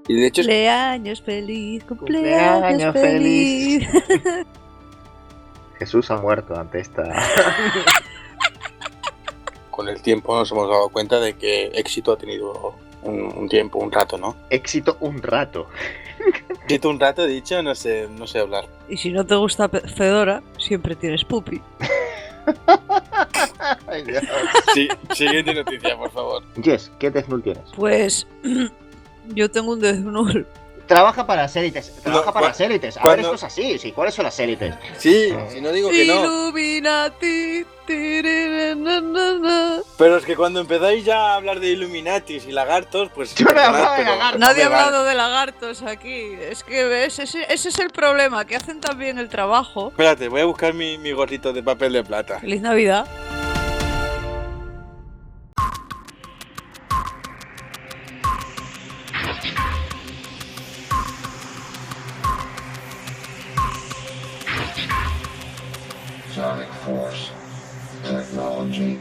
Y de hecho Cumpleaños feliz, cumpleaños feliz. Jesús ha muerto ante esta... con el tiempo nos hemos dado cuenta de que éxito ha tenido un tiempo, un rato, ¿no? Éxito un rato. Éxito un rato, he dicho, no sé hablar. Y si no te gusta Fedora, siempre tienes Puppy. Ay, Dios. Sí, siguiente noticia, por favor. Jess, ¿qué Death Note tienes? Pues yo tengo un Death Note. Trabaja para las élites. Trabaja No, para las élites. A cuando- ver, esto es así. Sí, ¿cuáles son las élites? Sí, si no digo que no. Illuminati. Tiriririririririr. Pero es que cuando empezáis ya a hablar de Illuminatis y lagartos, pues... Yo no he perdonad, hablado de pero- lagartos. Nadie ha me vale. hablado de lagartos aquí. Es que ves, ese es el problema, que hacen tan bien el trabajo. Espérate, voy a buscar mi gorrito de papel de plata. Feliz Navidad. Sonic Force Technology.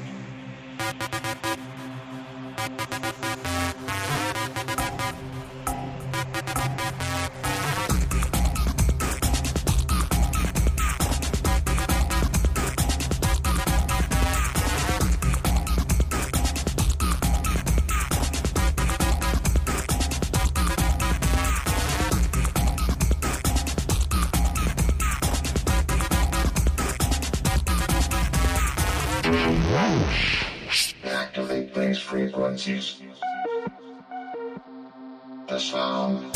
Activate these frequencies. The sound.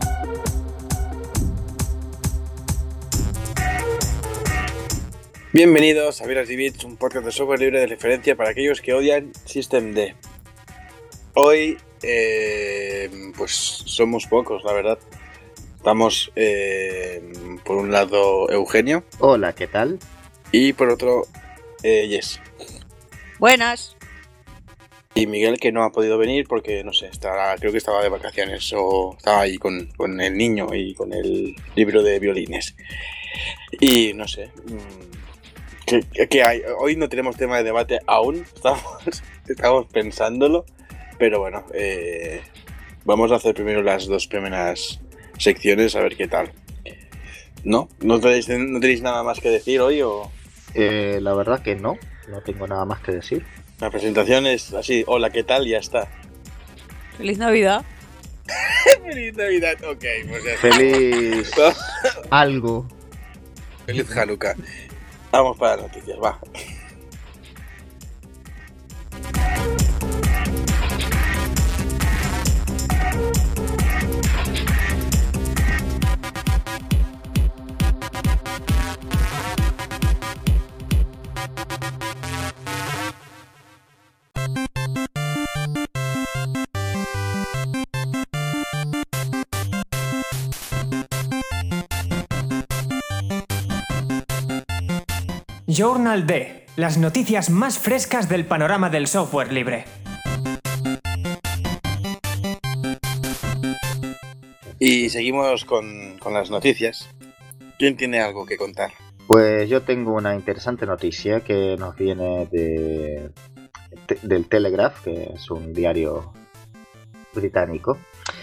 Bienvenidos a Viras y Bits, un podcast de software libre de referencia para aquellos que odian Systemd. Hoy, pues somos pocos, la verdad. Estamos, por un lado, Eugenio Hola, ¿qué tal? y por otro, Jess. Buenas. Y Miguel, que no ha podido venir porque, no sé, creo que estaba de vacaciones o estaba ahí con el niño y con el libro de violines. Y no sé, ¿qué hay? Hoy no tenemos tema de debate aún, estamos pensándolo, pero bueno, vamos a hacer primero las dos primeras secciones a ver qué tal. ¿No? ¿No tenéis nada más que decir hoy o...? La verdad que no tengo nada más que decir. La presentación es así, hola, ¿qué tal? Ya está. Feliz Navidad. Feliz Navidad, ok, pues ya está. Feliz algo. Feliz Hanukkah. Vamos para las noticias, va. Journal D, las noticias más frescas del panorama del software libre. Y seguimos con las noticias. ¿Quién tiene algo que contar? Pues yo tengo una interesante noticia que nos viene del Telegraph, que es un diario británico.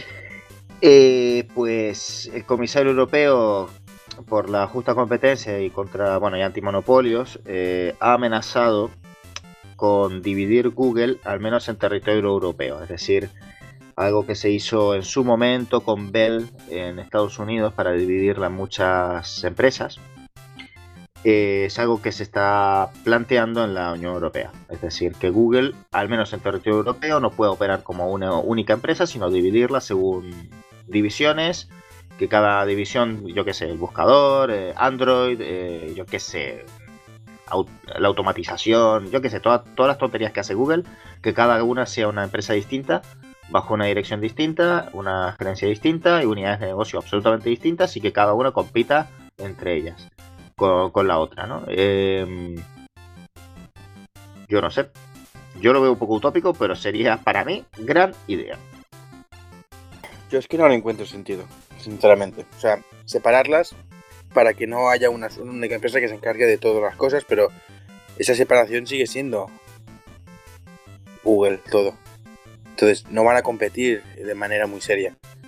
Pues el comisario europeo por la justa competencia y contra, y antimonopolios ha amenazado con dividir Google, al menos en territorio europeo. Es decir, algo que se hizo en su momento con Bell en Estados Unidos para dividirla en muchas empresas. Es algo que se está planteando en la Unión Europea. Es decir, que Google, al menos en territorio europeo, no puede operar como una única empresa, sino dividirla según divisiones, que cada división, yo qué sé, el buscador, Android, yo qué sé, la automatización, yo qué sé, todas las tonterías que hace Google, que cada una sea una empresa distinta, bajo una dirección distinta, una gerencia distinta y unidades de negocio absolutamente distintas, y que cada una compita entre ellas con la otra, ¿no? Yo no sé, yo lo veo un poco utópico, pero sería para mí gran idea. Yo es que no le encuentro sentido, sinceramente. O sea, separarlas para que no haya una única empresa que se encargue de todas las cosas, pero esa separación sigue siendo Google todo. Entonces no van a competir de manera muy seria.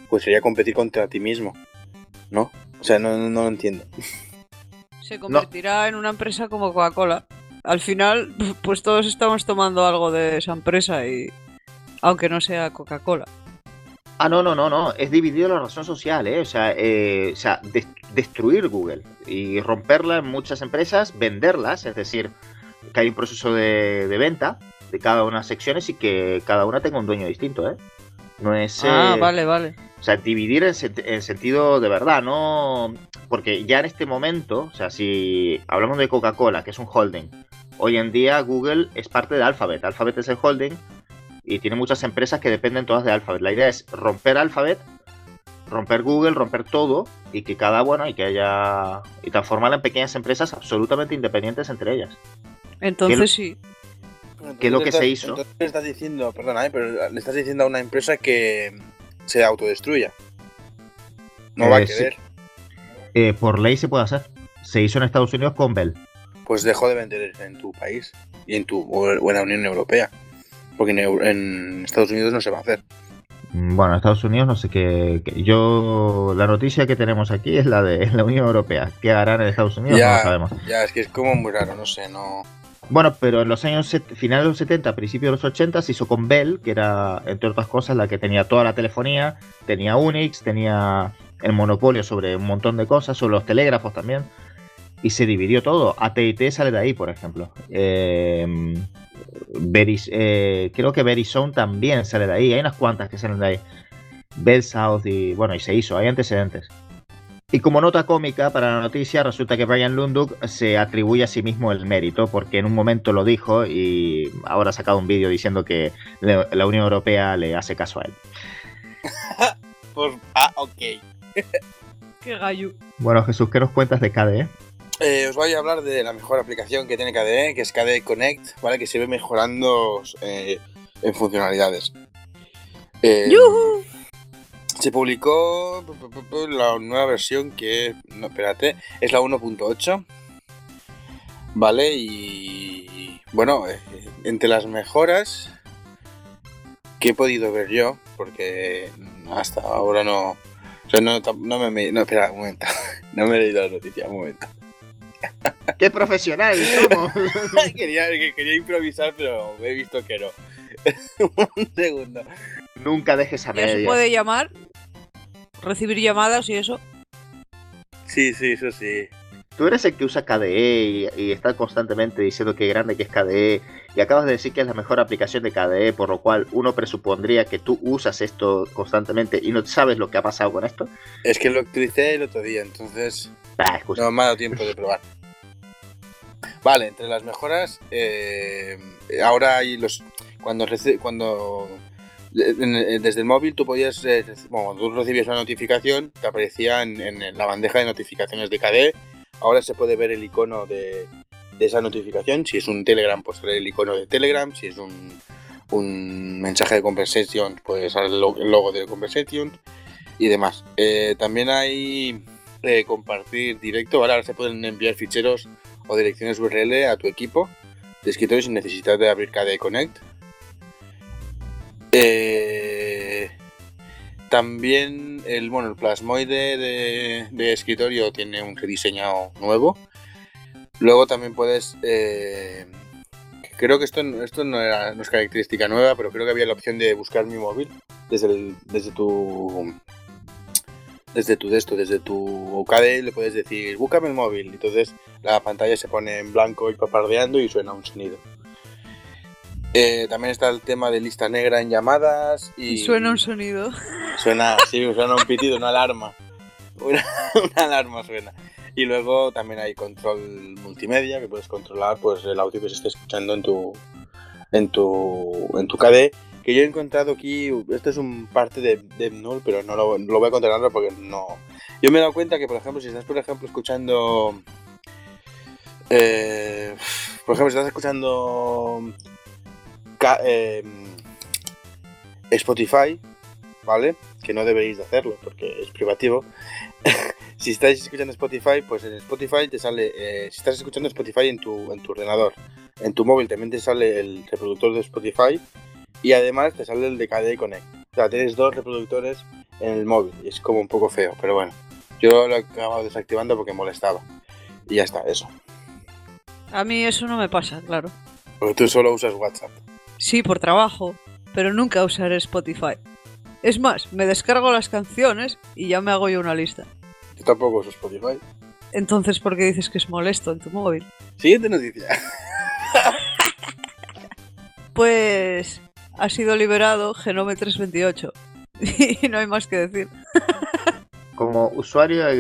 pues sería competir contra ti mismo, ¿no? O sea, no lo entiendo. Se convertirá en una empresa como Coca-Cola. Al final, pues todos estamos tomando algo de esa empresa y aunque no sea Coca-Cola. Ah, no. Es dividido la razón social, ¿eh? O sea, destruir Google y romperla en muchas empresas, venderlas, es decir, que hay un proceso de venta de cada una de las secciones y que cada una tenga un dueño distinto, ¿eh? No es... Vale. O sea, dividir en sentido de verdad, no... Porque ya en este momento, o sea, si hablamos de Coca-Cola, que es un holding, hoy en día Google es parte de Alphabet. Alphabet es el holding y tiene muchas empresas que dependen todas de Alphabet. La idea es romper Alphabet, romper Google, romper todo y que cada y que haya... y transformarla en pequeñas empresas absolutamente independientes entre ellas. Entonces sí. ¿Qué es lo que se hizo? Entonces le estás diciendo, perdona, pero le estás diciendo a una empresa que se autodestruya. No va a querer. Sí. Por ley se puede hacer. Se hizo en Estados Unidos con Bell. Pues dejó de vender en tu país y o en la Unión Europea. Porque en Estados Unidos no se va a hacer. Bueno, en Estados Unidos no sé qué. La noticia que tenemos aquí es la de la Unión Europea. ¿Qué harán en Estados Unidos? No lo sabemos. Ya, es que es como muy raro, no sé, no... Bueno, pero en los años finales de los 70, principios de los 80 se hizo con Bell, que era, entre otras cosas, la que tenía toda la telefonía, tenía Unix, tenía el monopolio sobre un montón de cosas, sobre los telégrafos también, y se dividió todo. AT&T sale de ahí, por ejemplo. Creo que Verizon también sale de ahí, hay unas cuantas que salen de ahí. Bell South y se hizo, hay antecedentes. Y como nota cómica para la noticia, resulta que Brian Lunduk se atribuye a sí mismo el mérito, porque en un momento lo dijo y ahora ha sacado un vídeo diciendo que la Unión Europea le hace caso a él. Ok. Qué gallo. Bueno, Jesús, ¿qué nos cuentas de KDE? Os voy a hablar de la mejor aplicación que tiene KDE, que es KDE Connect, ¿vale? Que se ve mejorando en funcionalidades. ¡Yuhu! Se publicó la nueva versión que... No, espérate. Es la 1.8. ¿Vale? Y... Bueno, entre las mejoras que he podido ver yo, porque hasta ahora no... O sea, no, espera, un momento. No me he leído la noticia, un momento. ¡Qué profesional somos! quería improvisar, pero he visto que no. Un segundo. Nunca dejes a Ya se medias. puede llamar, recibir llamadas y eso. Sí, eso sí. Tú eres el que usa KDE y está constantemente diciendo qué grande que es KDE y acabas de decir que es la mejor aplicación de KDE, por lo cual uno presupondría que tú usas esto constantemente y no sabes lo que ha pasado con esto. Es que lo utilicé el otro día, entonces Excusa. no me ha dado tiempo de probar. Vale, entre las mejoras, ahora hay cuando desde el móvil tú podías, cuando tú recibías una notificación, te aparecía en la bandeja de notificaciones de KDE. Ahora se puede ver el icono de esa notificación. Si es un Telegram, pues sale el icono de Telegram. Si es un mensaje de Conversation, pues sale el logo de Conversation y demás. También hay compartir directo. Ahora se pueden enviar ficheros o direcciones URL a tu equipo de escritorio sin necesidad de abrir KDE Connect. También el plasmoide de escritorio tiene un rediseñado nuevo. Luego también puedes... creo que esto no es característica nueva, pero creo que había la opción de buscar mi móvil desde tu KDE le puedes decir búscame el móvil. Entonces la pantalla se pone en blanco y papardeando y suena un sonido. También está el tema de lista negra en llamadas y suena un sonido. Suena un pitido, una alarma. Una alarma suena. Y luego también hay control multimedia, que puedes controlar pues el audio que se esté escuchando en tu KDE. Que yo he encontrado aquí, esto es un parte de DevNull, pero no lo voy a controlar porque no. Yo me he dado cuenta que, por ejemplo, si estás escuchando Spotify, ¿vale? Que no deberéis de hacerlo porque es privativo. Si estáis escuchando Spotify, pues en Spotify te sale, si estás escuchando Spotify en tu ordenador, en tu móvil también te sale el reproductor de Spotify y además te sale el de KDE Connect. O sea, tienes dos reproductores en el móvil y es como un poco feo, pero bueno. Yo lo he acabado desactivando porque molestaba. Y ya está, eso. A mí eso no me pasa, claro. Porque tú solo usas WhatsApp. Sí, por trabajo, pero nunca usaré Spotify. Es más, me descargo las canciones y ya me hago yo una lista. Yo tampoco uso Spotify. Entonces, ¿por qué dices que es molesto en tu móvil? Siguiente noticia. Pues ha sido liberado Genome 328 y no hay más que decir. Como usuario del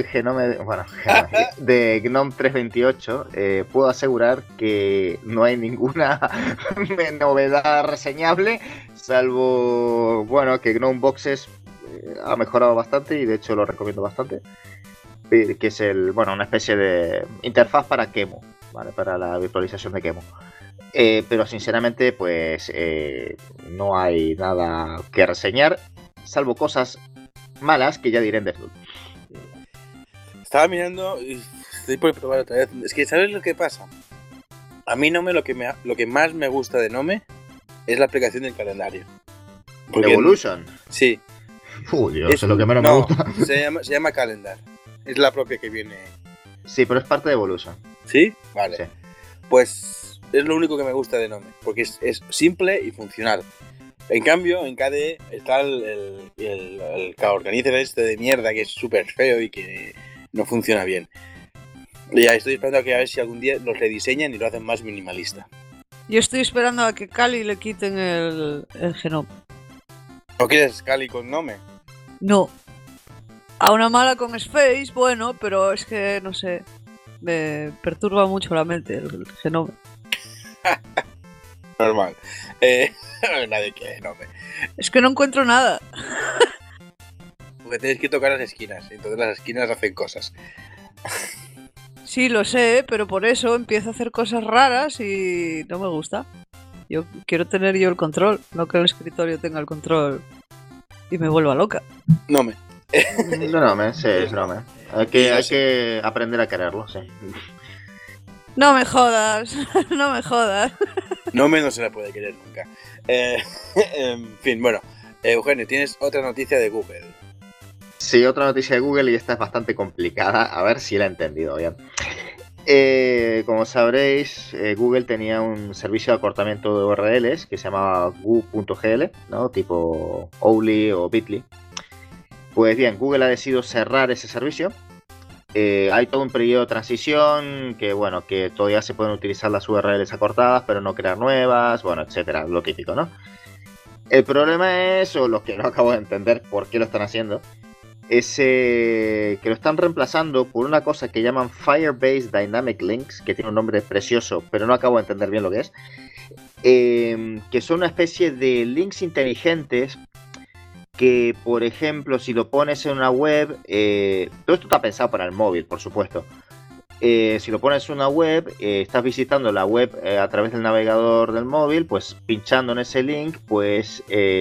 de GNOME 328, puedo asegurar que no hay ninguna novedad reseñable, salvo, bueno, que GNOME Boxes ha mejorado bastante y de hecho lo recomiendo bastante, que es una especie de interfaz para QEMU, ¿vale? Para la virtualización de QEMU. Pero sinceramente, pues no hay nada que reseñar, salvo cosas malas que ya diré en Deathloop. Estaba mirando y estoy por probar otra vez. Es que, ¿sabes lo que pasa? A mí Nome lo que más me gusta de Nome es la aplicación del calendario. Porque ¿Evolution? Sí. Dios, es lo que menos me gusta. Se llama Calendar. Es la propia que viene. Sí, pero es parte de Evolution. ¿Sí? Vale. Sí. Pues es lo único que me gusta de Nome, porque es simple y funcional. En cambio, en KDE está el organizer este de mierda que es súper feo y que no funciona bien. Y ya estoy esperando a ver si algún día lo rediseñan y lo hacen más minimalista. Yo estoy esperando a que Kali le quiten el Genome. ¿No quieres Kali con Nome? No. A una mala con Space, bueno, pero es que, no sé, me perturba mucho la mente el Genome. Normal. Nadie quiere Nome. Es que no encuentro nada. Porque tienes que tocar las esquinas, entonces las esquinas hacen cosas. Sí, lo sé, pero por eso empiezo a hacer cosas raras y no me gusta. Yo quiero tener yo el control, no que el escritorio tenga el control y me vuelva loca. Nome. Nome, sí, es Nome. Hay que aprender a quererlo, sí. No me jodas, no me jodas. Nome no se la puede querer nunca. En fin, bueno. Eugenio, tienes otra noticia de Google. Sí, otra noticia de Google y esta es bastante complicada. A ver si la he entendido bien. Como sabréis, Google tenía un servicio de acortamiento de URLs que se llamaba goo.gl, ¿no? Tipo Owly o Bitly. Pues bien, Google ha decidido cerrar ese servicio. Hay todo un periodo de transición que, bueno, que todavía se pueden utilizar las URLs acortadas, pero no crear nuevas, bueno, etcétera, lo típico, ¿no? El problema es, o lo que no acabo de entender por qué lo están haciendo, es que lo están reemplazando por una cosa que llaman Firebase Dynamic Links, que tiene un nombre precioso, pero no acabo de entender bien lo que es, que son una especie de links inteligentes que, por ejemplo, si lo pones en una web, todo esto está pensado para el móvil, por supuesto. Si lo pones en una web, estás visitando la web a través del navegador del móvil, pues pinchando en ese link, pues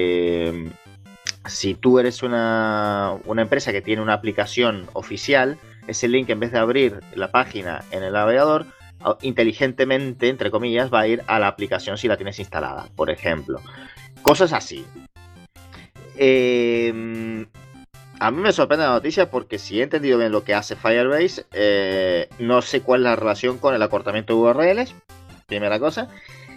si tú eres una empresa que tiene una aplicación oficial, ese link, en vez de abrir la página en el navegador, inteligentemente, entre comillas, va a ir a la aplicación si la tienes instalada, por ejemplo. Cosas así. A mí me sorprende la noticia porque si he entendido bien lo que hace Firebase, no sé cuál es la relación con el acortamiento de URLs, primera cosa.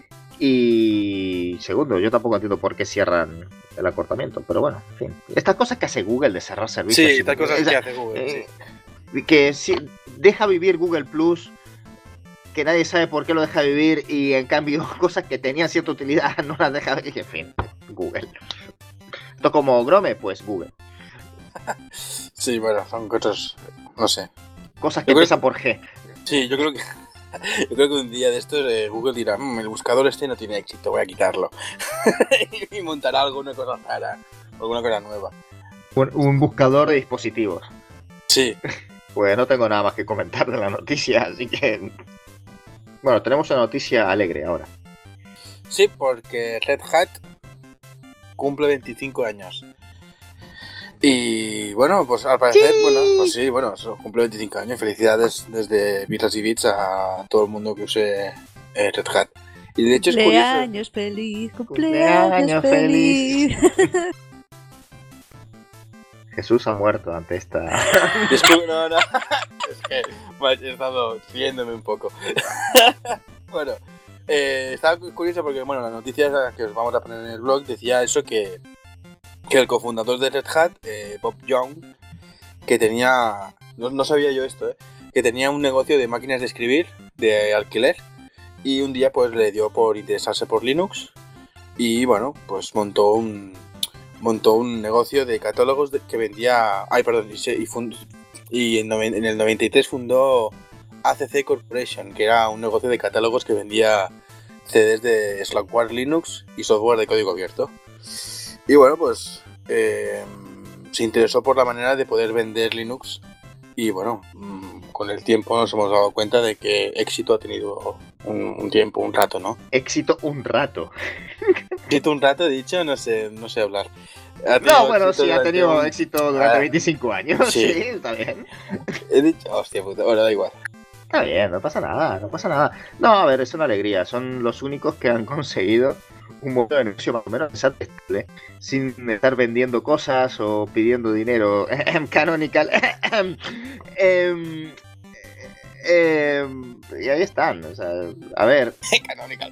Y segundo, yo tampoco entiendo por qué cierran el acortamiento, pero bueno, en fin. Estas cosas que hace Google de cerrar servicios. Sí, estas cosas que hace Google, sí. Que si deja vivir Google Plus, que nadie sabe por qué lo deja vivir, y en cambio cosas que tenían cierta utilidad no las deja vivir, en fin, Google. Esto como Chrome, pues Google. Sí, bueno, son cosas, no sé. Cosas que empiezan por G. Sí, yo creo que un día de estos Google dirá, el buscador este no tiene éxito, voy a quitarlo. Y montará alguna cosa rara, alguna cosa nueva. Un buscador de dispositivos. Sí. Pues no tengo nada más que comentar de la noticia, así que... Bueno, tenemos una noticia alegre ahora. Sí, porque Red Hat cumple 25 años. Y bueno, pues al parecer, ¡Sí! pues sí, eso cumple 25 años. Felicidades desde Birras y Bits a todo el mundo que use Red Hat. Y de hecho es curioso. Cumpleaños feliz, cumpleaños feliz. Jesús ha muerto ante esta. No. Es que he estado riéndome un poco. Bueno, estaba curioso porque, bueno, la noticia que os vamos a poner en el blog decía eso que el cofundador de Red Hat, Bob Young, que tenía, no sabía yo esto, que tenía un negocio de máquinas de escribir, de alquiler, y un día pues le dio por interesarse por Linux y bueno, pues montó un negocio de catálogos que vendía, y en el 93 fundó ACC Corporation, que era un negocio de catálogos que vendía CDs de Slackware Linux y software de código abierto. Y bueno, pues se interesó por la manera de poder vender Linux y bueno, con el tiempo nos hemos dado cuenta de que éxito ha tenido un rato, ¿no? Éxito un rato. Éxito un rato, he dicho, no sé hablar. No, bueno, sí, ha tenido éxito durante 25 años, sí, está bien. He dicho, hostia puta, bueno, da igual. Está bien, no pasa nada. No, a ver, es una alegría, son los únicos que han conseguido un modelo de negocio más o menos estable, sin estar vendiendo cosas o pidiendo dinero. Canonical. Y ahí están, o sea, a ver. Canonical.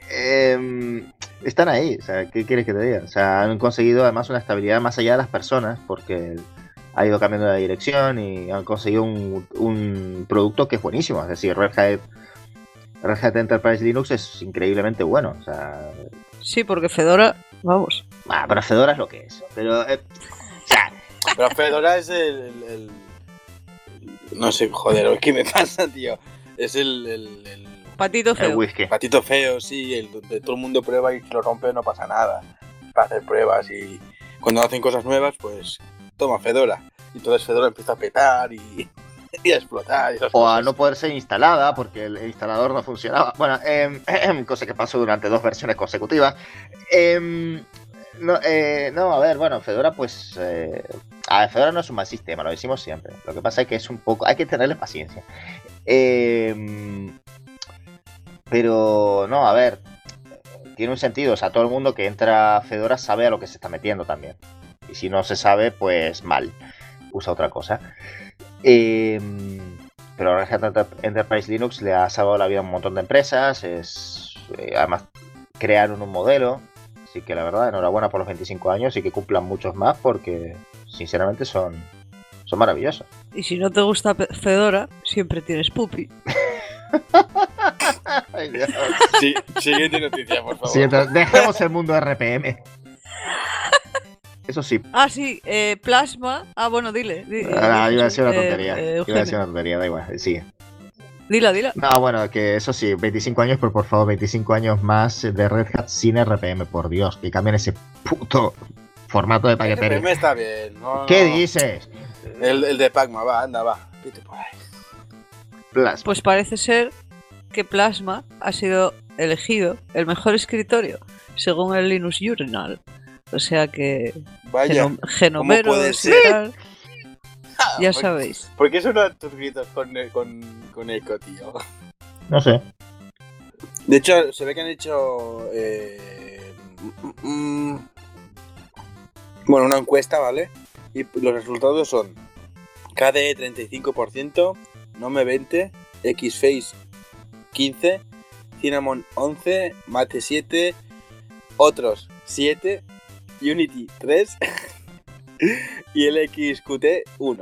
Están ahí, o sea, ¿qué quieres que te diga? O sea, han conseguido además una estabilidad más allá de las personas, porque ha ido cambiando la dirección y han conseguido un producto que es buenísimo. Es decir, Red Hat Enterprise Linux es increíblemente bueno, o sea. Sí, porque Fedora, vamos. Pero Fedora es lo que es. Pero, pero Fedora es el no sé, joder, ¿qué me pasa, tío? Es el patito feo. El whisky. Patito feo, sí, el donde todo el mundo prueba y si lo rompe no pasa nada. Para hacer pruebas y cuando hacen cosas nuevas, pues toma Fedora. Y entonces Fedora empieza a petar y a explotar. O a no poder ser instalada porque el instalador no funcionaba. Bueno, cosa que pasó durante 2 versiones consecutivas. No, a ver, bueno, Fedora pues... a ver, Fedora no es un mal sistema, lo decimos siempre. Lo que pasa es que es un poco... Hay que tenerle paciencia. Pero, no, a ver, tiene un sentido. O sea, todo el mundo que entra a Fedora sabe a lo que se está metiendo también. Y si no se sabe, pues mal. Usa otra cosa. Pero Red Hat Enterprise Linux le ha salvado la vida a un montón de empresas. Además, crearon un modelo. Así que la verdad, enhorabuena por los 25 años y que cumplan muchos más porque, sinceramente, son maravillosos. Y si no te gusta Fedora, siempre tienes Puppy. Ay, Dios. Sí, siguiente noticia, por favor. Sí, dejemos el mundo RPM. Eso sí. Ah, sí, Plasma. Ah, bueno, dile. Iba a decir una tontería. Iba a decir una tontería, da igual, sigue. Dila. No, bueno, que eso sí, 25 años, pero por favor, 25 años más de Red Hat sin RPM, por Dios, que cambien ese puto formato de paquetería. RPM está bien, ¿no? ¿Qué dices? El de Pacma, va, vete por ahí. Plasma. Pues parece ser que Plasma ha sido elegido el mejor escritorio, según el Linux Journal. O sea que... Vaya, genomeros ¿cómo puede y ser? tal. Ya sabéis. ¿Por qué son tus gritos con eco, tío? No sé. De hecho, se ve que han hecho bueno, una encuesta, ¿vale? Y los resultados son KDE 35%, Nome 20%, Xface 15%, Cinnamon 11%, Mate 7%, otros 7%, Unity 3% y el XQT 1%.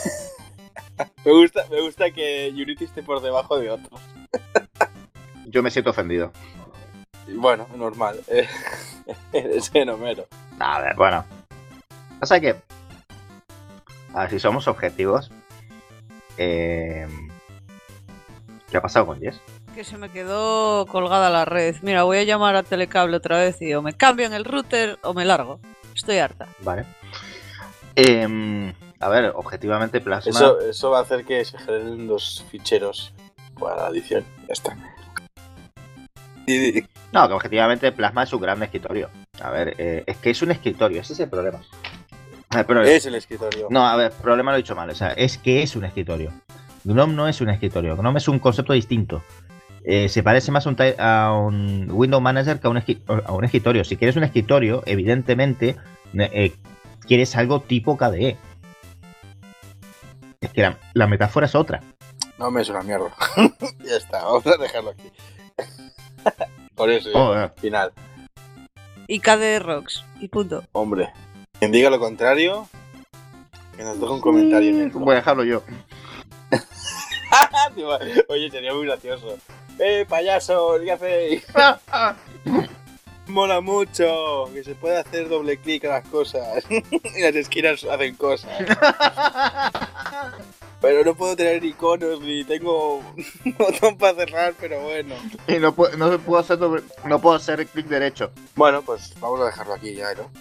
Me gusta que Unity esté por debajo de otros. Yo me siento ofendido. Bueno, normal. Eres genomero. A ver, bueno. Pasa que... A ver, si somos objetivos... ¿Qué ha pasado con Jess? Que se me quedó colgada la red. Mira, voy a llamar a Telecable otra vez y o me cambian el router o me largo. Estoy harta. Vale. A ver, objetivamente Plasma... Eso va a hacer que se generen los ficheros para la edición. Ya está. No, que objetivamente Plasma es un gran escritorio. A ver, es que es un escritorio, ese es el problema. Es el escritorio. No, a ver, problema lo he dicho mal. O sea, es que es un escritorio. GNOME no es un escritorio. GNOME es un concepto distinto. Se parece más a un Window Manager que a un escritorio. Si quieres un escritorio, evidentemente quieres algo tipo KDE. Es que la metáfora es otra. No me es una mierda. Ya está, vamos a dejarlo aquí. Por eso, final. Y KDE Rocks. Y punto. Hombre, quien diga lo contrario, que nos deje un comentario en el blog. Voy a dejarlo yo. Oye, sería muy gracioso. Payaso! ¿Qué hacéis? Mola mucho, que se puede hacer doble clic a las cosas. Y las esquinas hacen cosas. Pero no puedo tener iconos ni tengo un botón para cerrar, pero bueno. Y no puedo hacer clic derecho. Bueno, pues vamos a dejarlo aquí ya, ¿no?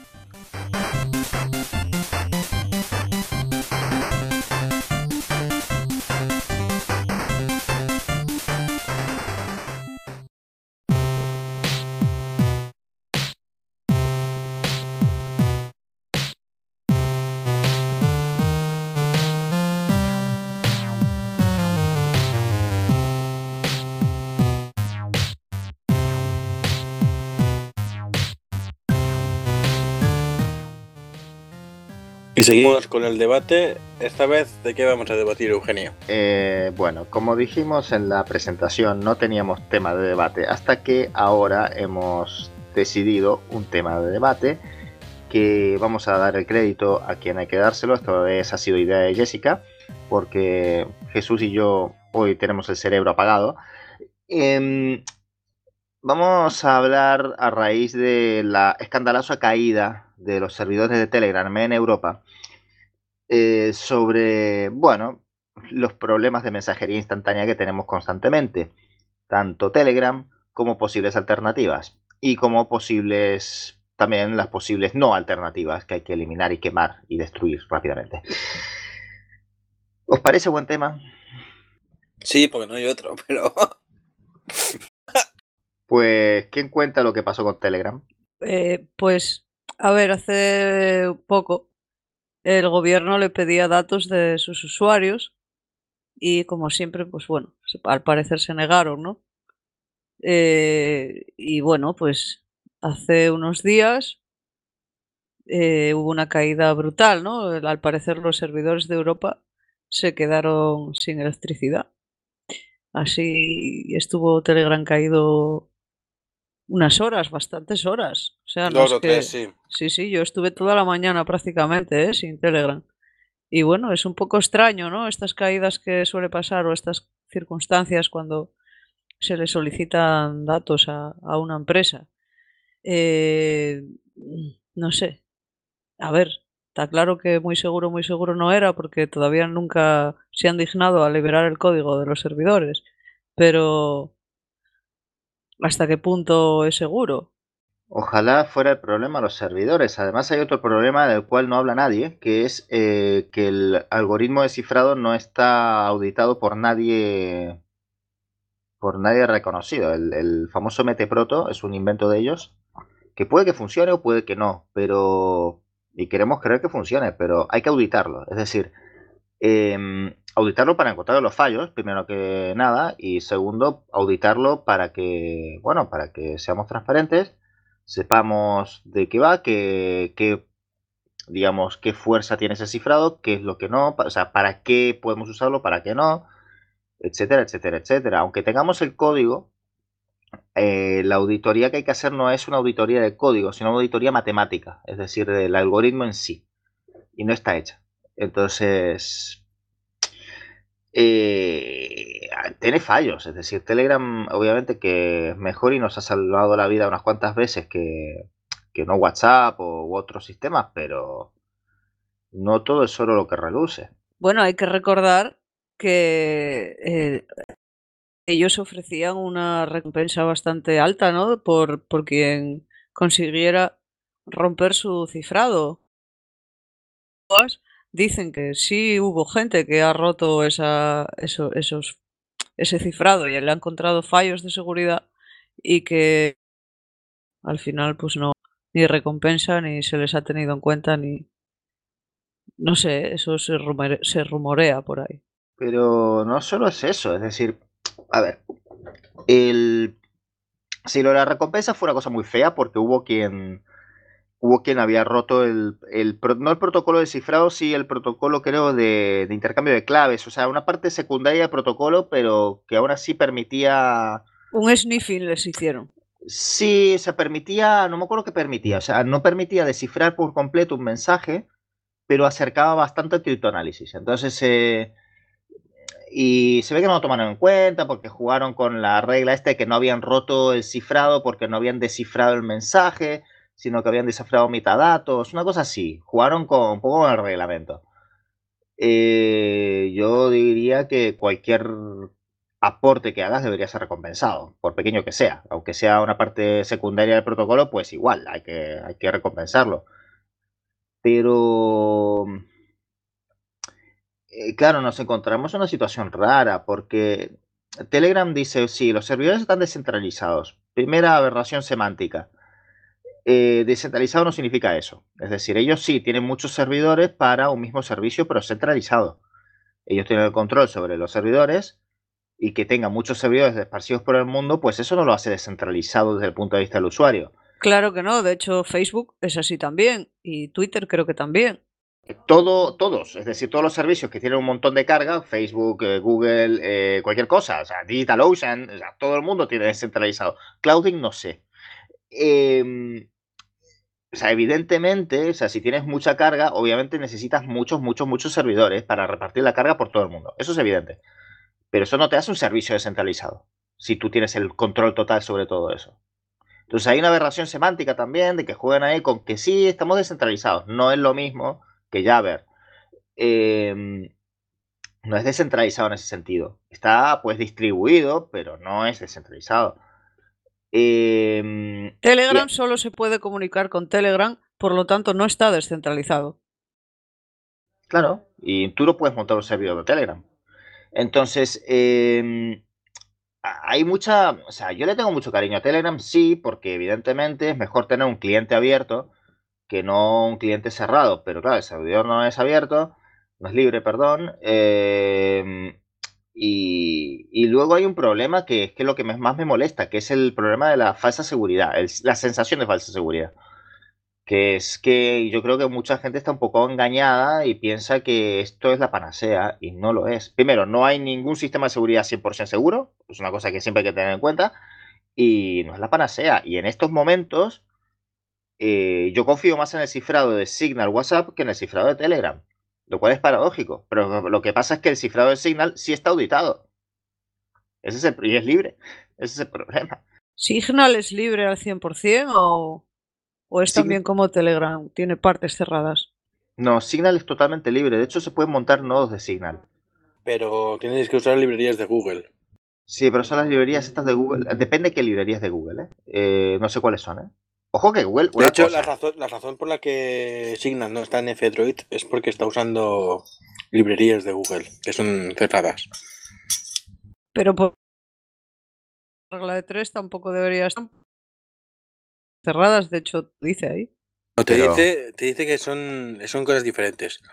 Y seguimos con el debate. Esta vez, ¿de qué vamos a debatir, Eugenio? Bueno, como dijimos en la presentación, no teníamos tema de debate hasta que ahora hemos decidido un tema de debate que vamos a dar el crédito a quien hay que dárselo. Esta vez ha sido idea de Jessica, porque Jesús y yo hoy tenemos el cerebro apagado. Vamos a hablar a raíz de la escandalosa caída de los servidores de Telegram en Europa sobre, bueno, los problemas de mensajería instantánea que tenemos constantemente, tanto Telegram como posibles alternativas y como también las posibles no alternativas que hay que eliminar y quemar y destruir rápidamente. ¿Os parece buen tema? Sí, porque no hay otro, pero... Pues, ¿quién cuenta lo que pasó con Telegram? Pues, a ver, hace poco el gobierno le pedía datos de sus usuarios y como siempre, pues bueno, al parecer se negaron, ¿no? Y bueno, pues hace unos días hubo una caída brutal, ¿no? Al parecer los servidores de Europa se quedaron sin electricidad. Así estuvo Telegram caído unas horas, bastantes horas. O sea, no 2 es o que... 3, sí. Sí, yo estuve toda la mañana prácticamente, sin Telegram. Y bueno, es un poco extraño, ¿no? Estas caídas que suele pasar o estas circunstancias cuando se le solicitan datos a una empresa. Eh, no sé. A ver, está claro que muy seguro no era porque todavía nunca se han dignado a liberar el código de los servidores. Pero ¿hasta qué punto es seguro? Ojalá fuera el problema los servidores. Además hay otro problema del cual no habla nadie, que es que el algoritmo de cifrado no está auditado por nadie reconocido. El famoso Mteproto es un invento de ellos, que puede que funcione o puede que no, pero... Y queremos creer que funcione, pero hay que auditarlo. Es decir, auditarlo para encontrar los fallos, primero que nada, y segundo, auditarlo para que, bueno, para que seamos transparentes, sepamos de qué va, digamos, qué fuerza tiene ese cifrado, qué es lo que no, o sea, para qué podemos usarlo, para qué no, etcétera, etcétera, etcétera. Aunque tengamos el código, la auditoría que hay que hacer no es una auditoría de código, sino una auditoría matemática, es decir, del algoritmo en sí, y no está hecha. Entonces, tiene fallos, es decir, Telegram obviamente que es mejor y nos ha salvado la vida unas cuantas veces que no WhatsApp u otros sistemas, pero no todo es solo lo que reluce. Bueno, hay que recordar que ellos ofrecían una recompensa bastante alta, ¿no? Por quien consiguiera romper su cifrado. Dicen que sí hubo gente que ha roto ese cifrado y le ha encontrado fallos de seguridad y que al final pues no, ni recompensa ni se les ha tenido en cuenta ni... No sé, eso se rumorea por ahí. Pero no solo es eso, es decir, a ver, si lo de la recompensa fue una cosa muy fea porque hubo quien hubo quien había roto no el protocolo de cifrado, sí el protocolo, creo, de intercambio de claves. O sea, una parte secundaria del protocolo, pero que aún así permitía. Un sniffing les hicieron. Sí, se permitía, no me acuerdo qué permitía, o sea, no permitía descifrar por completo un mensaje, pero acercaba bastante el criptoanálisis. Entonces, y se ve que no lo tomaron en cuenta porque jugaron con la regla esta de que no habían roto el cifrado porque no habían descifrado el mensaje, sino que habían descifrado metadatos, una cosa así. Jugaron con un poco con el reglamento. Yo diría que cualquier aporte que hagas debería ser recompensado, por pequeño que sea. Aunque sea una parte secundaria del protocolo, pues igual, hay que recompensarlo. Pero, claro, nos encontramos en una situación rara porque Telegram dice, sí, los servidores están descentralizados. Primera aberración semántica. Descentralizado no significa eso. Es decir, ellos sí tienen muchos servidores para un mismo servicio, pero centralizado. Ellos tienen el control sobre los servidores y que tengan muchos servidores esparcidos por el mundo, pues eso no lo hace descentralizado desde el punto de vista del usuario. Claro que no, de hecho Facebook es así también y Twitter creo que también. Todos, es decir, todos los servicios que tienen un montón de carga, Facebook, Google, cualquier cosa, o sea, DigitalOcean, o sea, todo el mundo tiene descentralizado. Clouding no sé. O sea, evidentemente, o sea, si tienes mucha carga, obviamente necesitas muchos servidores para repartir la carga por todo el mundo. Eso es evidente. Pero eso no te hace un servicio descentralizado, si tú tienes el control total sobre todo eso. Entonces hay una aberración semántica también de que juegan ahí con que sí, estamos descentralizados. No es lo mismo que Jabber. No es descentralizado en ese sentido. Está pues distribuido, pero no es descentralizado. Eh, y, Telegram solo se puede comunicar con Telegram, por lo tanto no está descentralizado. claro, y tú no puedes montar un servidor de Telegram. Entonces, hay mucha, o sea, yo le tengo mucho cariño a Telegram, sí, porque evidentemente es mejor tener un cliente abierto que no un cliente cerrado, pero claro, el servidor no es abierto, no es libre, perdón, y luego hay un problema que es que lo que más me molesta, que es el problema de la falsa seguridad, la sensación de falsa seguridad, que es que yo creo que mucha gente está un poco engañada y piensa que esto es la panacea y no lo es. Primero, no hay ningún sistema de seguridad 100% seguro, es una cosa que siempre hay que tener en cuenta, y no es la panacea. Y en estos momentos, yo confío más en el cifrado de Signal WhatsApp que en el cifrado de Telegram, lo cual es paradójico. Pero lo que pasa es que el cifrado de Signal sí está auditado. Y es libre. Ese es el problema. ¿Signal es libre al 100% o es Sig- también como Telegram? Tiene partes cerradas. no, Signal es totalmente libre. De hecho, se pueden montar nodos de Signal. Pero tienes que usar librerías de Google. Sí, pero son las librerías estas de Google. Depende qué librerías de Google, ¿eh? No sé cuáles son, ¿eh? Ojo que Google, De una hecho, la cosa. razón, la razón por la que Signal no está en F-Droid es porque está usando librerías de Google, que son cerradas. Pero por regla de 3 tampoco debería estar cerradas, de hecho dice ahí. No, Pero, te dice que son cosas diferentes.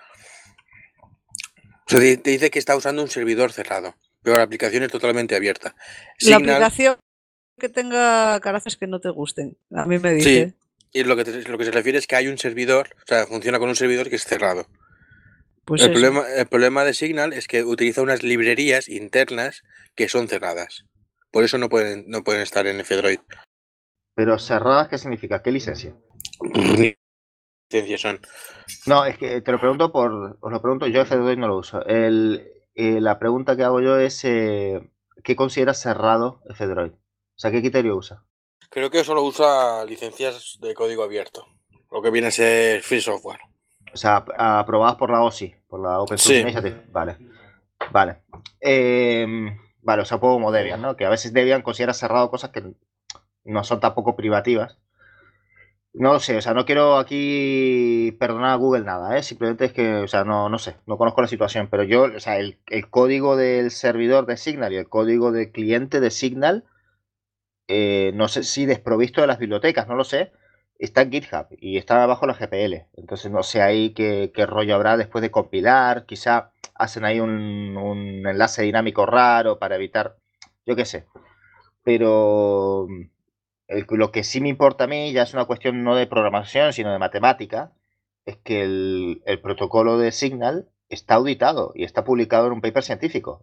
O sea, te dice que está usando un servidor cerrado, pero la aplicación es totalmente abierta. La Signal, aplicación que tenga caracteres que no te gusten, a mí me sí, dice. y lo que se refiere es que hay un servidor, o sea, funciona con un servidor que es cerrado. Pues eso. El problema de Signal es que utiliza unas librerías internas que son cerradas. Por eso no pueden estar en F-Droid. pero cerradas, ¿qué significa? ¿Qué licencia? Ni licencias son. No, es que te lo pregunto os lo pregunto, yo F2 no lo uso. La pregunta que hago yo es, ¿qué consideras cerrado F-Droid? O sea, ¿qué criterio usa? Creo que solo usa licencias de código abierto, lo que viene a ser free software. O sea, aprobadas por la OSI, por la Open Source Sí, Initiative. Vale, vale. Vale, o sea, un poco como Debian, ¿no? Que a veces Debian considera cerrado cosas que no son tampoco privativas. No lo sé, o sea, no quiero aquí perdonar a Google nada, ¿eh? Simplemente es que, o sea, no sé, no conozco la situación, pero yo, o sea, el código del servidor de Signal y el código de cliente de Signal, no sé si desprovisto de las bibliotecas, no lo sé, está en GitHub y está bajo la GPL. Entonces no sé ahí qué rollo habrá después de compilar, quizá hacen ahí un enlace dinámico raro para evitar, yo qué sé, pero Lo que sí me importa a mí ya es una cuestión no de programación, sino de matemática, es que el protocolo de Signal está auditado y está publicado en un paper científico.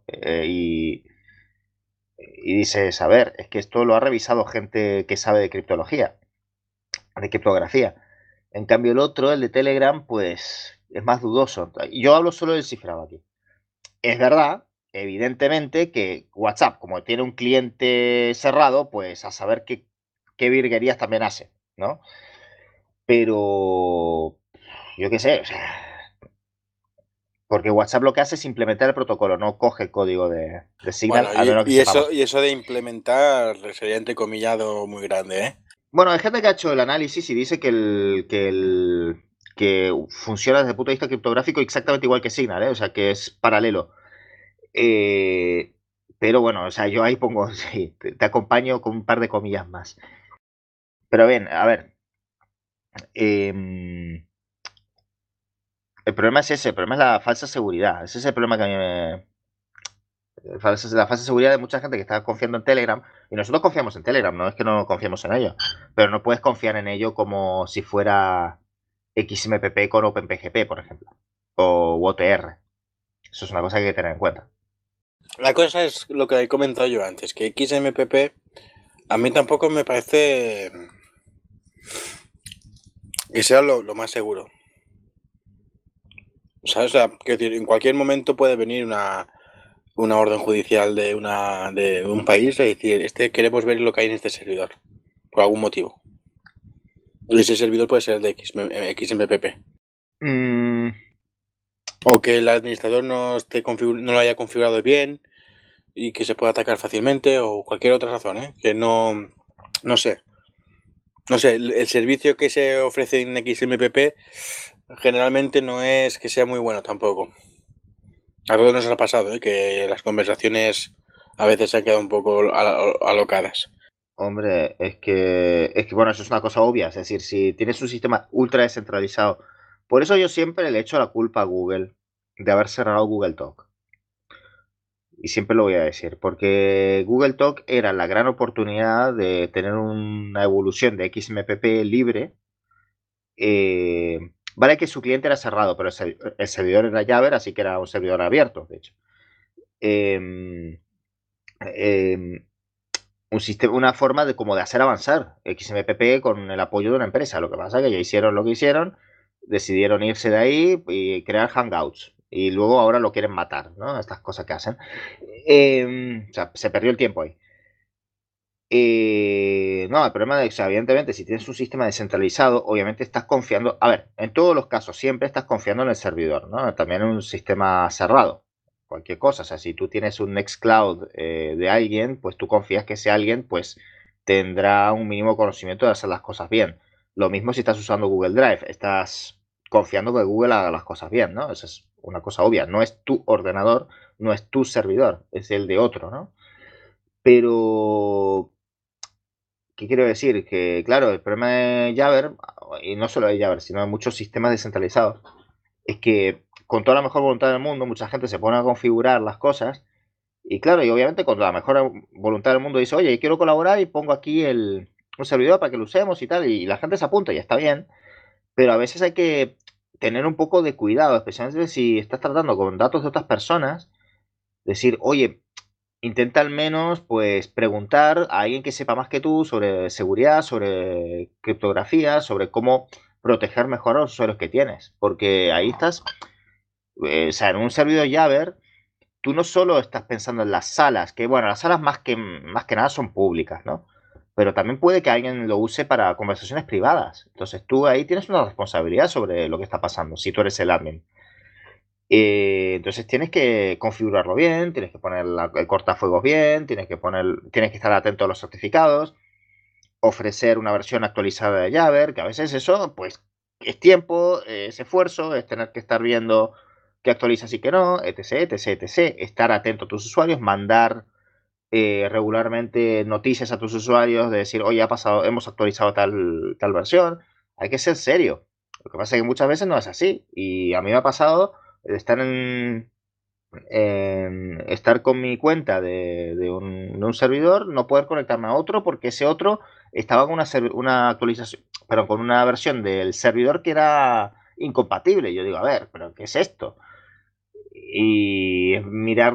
Y dices, a ver, es que esto lo ha revisado gente que sabe de criptología, de criptografía. En cambio, el otro, el de Telegram, pues es más dudoso. Yo hablo solo del cifrado aquí. Es verdad, evidentemente, que WhatsApp, como tiene un cliente cerrado, pues a saber qué virguerías también hace, ¿no? Pero yo qué sé, o sea, porque WhatsApp lo que hace es implementar el protocolo, no coge el código de Signal, Bueno, a menos que sepamos. y eso de implementar sería entrecomillado muy grande, ¿eh? Bueno, hay gente que ha hecho el análisis y dice que funciona desde el punto de vista criptográfico exactamente igual que Signal, ¿eh? O sea, que es paralelo. Eh, pero bueno, o sea, yo ahí pongo, sí, te acompaño con un par de comillas más. Pero bien, a ver. em, el problema es ese, el problema es la falsa seguridad. Ese es el problema que a mí me. La falsa seguridad de mucha gente que está confiando en Telegram. Y nosotros confiamos en Telegram, no es que no confiemos en ello. Pero no puedes confiar en ello como si fuera XMPP con OpenPGP, por ejemplo. O OTR. Eso es una cosa que hay que tener en cuenta. La cosa es lo que he comentado yo antes, que XMPP a mí tampoco me parece que sea lo más seguro. ¿Sabes? O sea, quiero decir, en cualquier momento puede venir una orden judicial de un país y decir, queremos ver lo que hay en este servidor, por algún motivo. Y ese servidor puede ser el de XMPP. Mm, O que el administrador no lo haya configurado bien y que se pueda atacar fácilmente, o cualquier otra razón, ¿eh? Que no sé. No sé, el servicio que se ofrece en XMPP generalmente no es que sea muy bueno tampoco. A todos nos ha pasado, ¿eh? Que las conversaciones a veces se han quedado un poco alocadas. Hombre, bueno, eso es una cosa obvia. Es decir, si tienes un sistema ultra descentralizado. Por eso yo siempre le echo la culpa a Google de haber cerrado Google Talk. Y siempre lo voy a decir, porque Google Talk era la gran oportunidad de tener una evolución de XMPP libre. Vale que su cliente era cerrado, pero el servidor era Jabber, así que era un servidor abierto, de hecho. Em, em, una forma de como de hacer avanzar XMPP con el apoyo de una empresa. Lo que pasa es que ya hicieron lo que hicieron, decidieron irse de ahí y crear Hangouts. Y luego ahora lo quieren matar, ¿no? Estas cosas que hacen. O sea, se perdió el tiempo ahí. No, el problema es que, evidentemente, si tienes un sistema descentralizado, obviamente estás confiando. A ver, en todos los casos, siempre estás confiando en el servidor, ¿no? También en un sistema cerrado. Cualquier cosa. O sea, si tú tienes un Nextcloud de alguien, pues tú confías que ese alguien, pues, tendrá un mínimo conocimiento de hacer las cosas bien. Lo mismo si estás usando Google Drive. Estás confiando que Google haga las cosas bien, ¿no? Esa es una cosa obvia. No es tu ordenador, no es tu servidor, es el de otro, ¿no? Pero ¿qué quiero decir? Que, claro, el problema de Jabber, y no solo de Jabber, sino de muchos sistemas descentralizados, es que con toda la mejor voluntad del mundo, mucha gente se pone a configurar las cosas, y claro, y obviamente con la mejor voluntad del mundo dice, oye, quiero colaborar y pongo aquí un servidor para que lo usemos y tal, y la gente se apunta y está bien, pero a veces hay que tener un poco de cuidado, especialmente si estás tratando con datos de otras personas, decir, oye, intenta al menos, pues, preguntar a alguien que sepa más que tú sobre seguridad, sobre criptografía, sobre cómo proteger mejor a los usuarios que tienes. Porque ahí estás, o sea, en un servidor Jabber, tú no solo estás pensando en las salas, que bueno, las salas más que nada son públicas, ¿no? Pero también puede que alguien lo use para conversaciones privadas. Entonces tú ahí tienes una responsabilidad sobre lo que está pasando, si tú eres el admin. Entonces tienes que configurarlo bien, tienes que poner el cortafuegos bien, tienes que estar atento a los certificados, ofrecer una versión actualizada de Jabber, que a veces eso, pues, es tiempo, es esfuerzo, es tener que estar viendo qué actualizas y qué no, etc, etc, etc. Estar atento a tus usuarios, mandar regularmente noticias a tus usuarios de decir, oye, hemos actualizado tal versión. Hay que ser serio. Lo que pasa es que muchas veces no es así. Y a mí me ha pasado estar estar con mi cuenta de un servidor, no poder conectarme a otro porque ese otro estaba con una actualización, pero con una versión del servidor que era incompatible. Yo digo, a ver, ¿pero qué es esto? Y mirar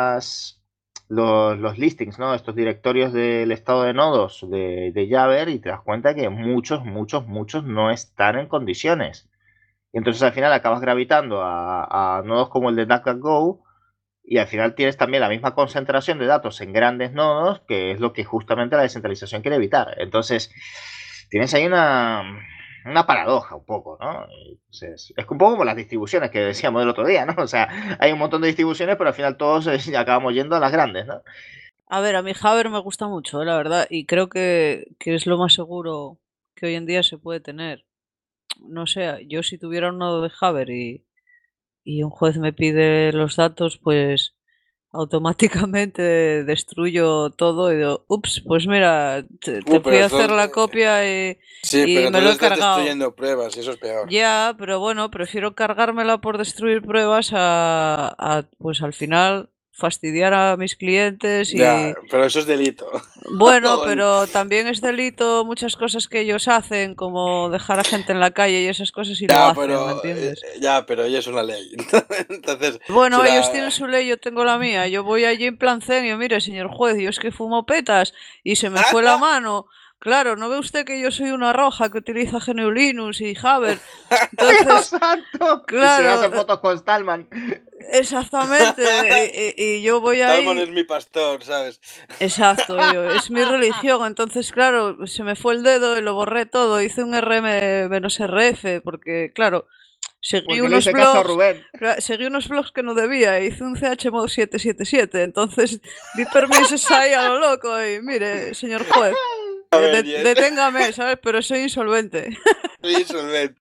los listings, ¿no? Estos directorios del estado de nodos de Jabber y te das cuenta que muchos no están en condiciones. Y entonces al final acabas gravitando a nodos como el de DuckDuckGo y al final tienes también la misma concentración de datos en grandes nodos, que es lo que justamente la descentralización quiere evitar. Entonces tienes ahí una paradoja un poco, ¿no? Entonces, es un poco como las distribuciones que decíamos el otro día, ¿no? O sea, hay un montón de distribuciones, pero al final todos acabamos yendo a las grandes, ¿no? A ver, a mí Jabber me gusta mucho, la verdad, y creo que es lo más seguro que hoy en día se puede tener. No sé, yo si tuviera un nodo de Jabber y un juez me pide los datos, pues automáticamente destruyo todo y digo, ups, pues mira, te fui Pero a eso, hacer la copia sí, y pero me lo he entonces estás cargado. destruyendo pruebas y eso es peor. Ya, pero bueno, prefiero cargármela por destruir pruebas pues al final fastidiar a mis clientes Ya, y pero eso es delito. bueno, O el- pero también es delito muchas cosas que ellos hacen, como dejar a gente en la calle y esas cosas y lo hacen, ¿me entiendes? Pero ya es una ley. Entonces, Bueno, ellos será. tienen su ley, yo tengo la mía. Yo voy allí en plan cenio, mire, señor juez, yo es que fumo petas y se me fue la mano. Claro, ¿no ve usted que yo soy una roja que utiliza GNU Linux y Jabber? ¡Dios Entonces, santo! Y se hace claro, fotos con Stallman. exactamente. Y yo voy Talmon ahí. es mi pastor, ¿sabes? Exacto, es mi religión. Entonces, claro, se me fue el dedo y lo borré todo. Hice un RM-RF porque, claro, seguí Porque le unos hice caso a blogs, Rubén. seguí unos blogs que no debía. Hice un chmod 777. Entonces, di permisos ahí a lo loco y mire, señor juez, A ver, Jen. deténgame, ¿sabes? Pero soy insolvente. Sí, Solvet.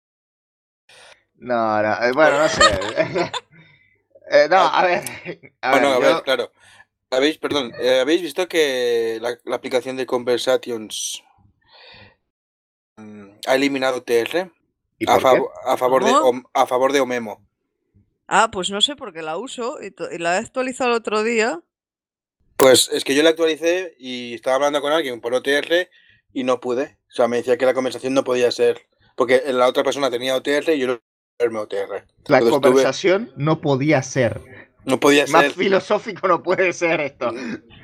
No, no, bueno, no sé. No, Ah, a ver, bueno, a ver, yo... claro. ¿Habéis visto que la aplicación de Conversations ha eliminado TR ¿Y por qué? ¿Cómo? a favor de Omemo? Ah, pues no sé por qué la uso y la he actualizado el otro día. Pues es que yo la actualicé y estaba hablando con alguien por OTR y no pude. O sea, me decía que la conversación no podía ser. Porque la otra persona tenía OTR y yo no tenía OTR. La Entonces tuve. conversación no podía ser. No podía Más ser. filosófico no puede ser esto.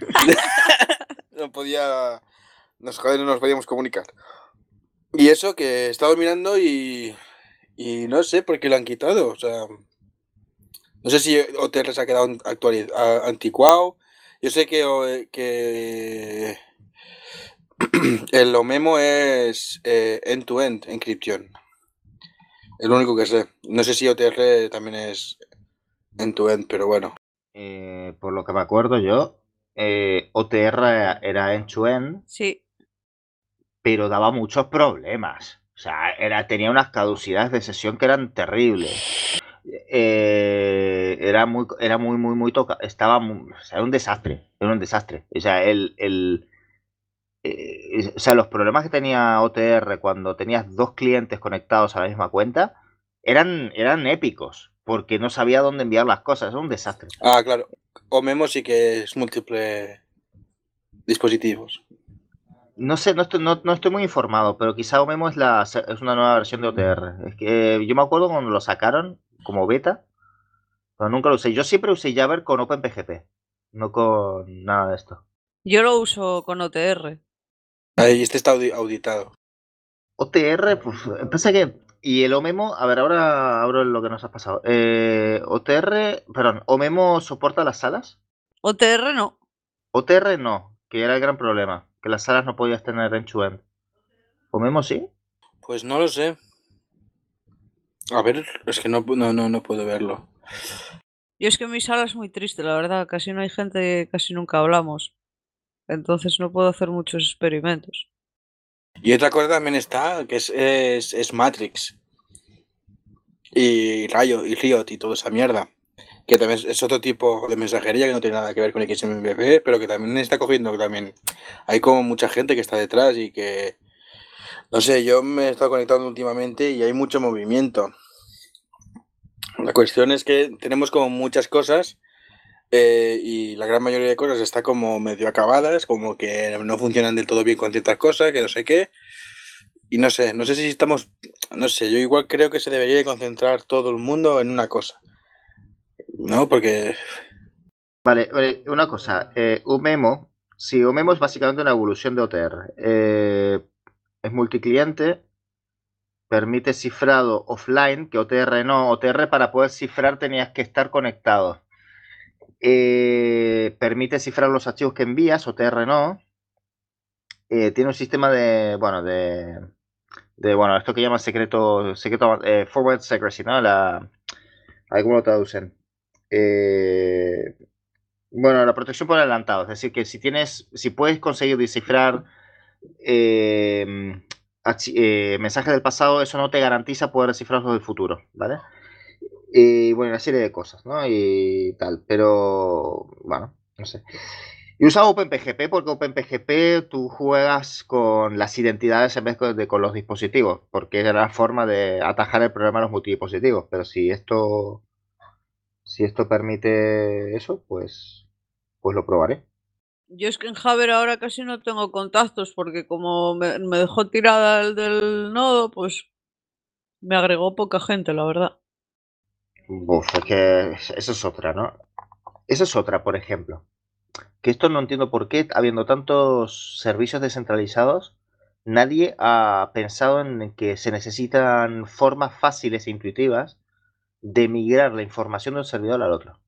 No podía. Joder, no nos podíamos comunicar. Y eso que he estado mirando y no sé por qué lo han quitado. O sea, no sé si OTR se ha quedado anticuado. Yo sé que el Omemo es end-to-end encripción. Es lo único que sé. No sé si OTR también es end-to-end, pero bueno. Por lo que me acuerdo yo, OTR era end-to-end, Sí. pero daba muchos problemas. O sea, tenía unas caducidades de sesión que eran terribles. Era muy toca. O sea, era un desastre. Era un desastre. O sea, o sea, los problemas que tenía OTR cuando tenías dos clientes conectados a la misma cuenta eran épicos. Porque no sabía dónde enviar las cosas. Era un desastre. Ah, claro. Omemo sí que es múltiple dispositivos. No sé, no estoy muy informado, pero quizá Omemo es una nueva versión de OTR. Es que yo me acuerdo cuando lo sacaron como beta, pero nunca lo usé. Yo siempre usé Jabber con OpenPGP, no con nada de esto. Yo lo uso con OTR. Ahí este está auditado. OTR, pues, pasa que... Y el Omemo, a ver, ahora abro lo que nos ha pasado. ¿Omemo soporta las salas? OTR no. OTR no, que era el gran problema, que las salas no podías tener end-to-end. ¿Omemo sí? Pues no lo sé. A ver, es que no puedo verlo. Y es que mi sala es muy triste, la verdad. Casi no hay gente, casi nunca hablamos. Entonces no puedo hacer muchos experimentos. Y otra cosa también está, que es Matrix. Y Riot y toda esa mierda. Que también es otro tipo de mensajería que no tiene nada que ver con XMPP, pero que también está cogiendo también. Hay como mucha gente que está detrás y que. No sé, yo me he estado conectando últimamente y hay mucho movimiento. La cuestión es que tenemos como muchas cosas Y la gran mayoría de cosas está como medio acabadas, como que no funcionan del todo bien con ciertas cosas, que no sé qué. Y no sé si estamos, no sé, yo igual creo que se debería de concentrar todo el mundo en una cosa, ¿no? Porque, Vale, una cosa. Umemo, sí, Umemo es básicamente una evolución de OTR. Es multicliente, permite cifrado offline, que OTR no. OTR para poder cifrar tenías que estar conectado. Permite cifrar los archivos que envías, OTR no. Tiene un sistema bueno, esto que llaman forward secrecy, ¿no? ¿Cómo lo traducen? Bueno, la protección por adelantado, es decir, que si puedes conseguir descifrar mensajes del pasado, eso no te garantiza poder descifrarlos del futuro, ¿vale? Y bueno, una serie de cosas, ¿no? Y tal, pero bueno, no sé. Yo usaba OpenPGP porque OpenPGP tú juegas con las identidades en vez de con los dispositivos, porque era la forma de atajar el problema de los multidispositivos. Pero si esto permite eso, pues lo probaré. Yo es que en Javer ahora casi no tengo contactos porque como me dejó tirada el del nodo, pues me agregó poca gente, la verdad. Es que eso es otra, ¿no? Eso es otra, por ejemplo. Que esto no entiendo por qué, habiendo tantos servicios descentralizados, nadie ha pensado en que se necesitan formas fáciles e intuitivas de migrar la información de un servidor al otro.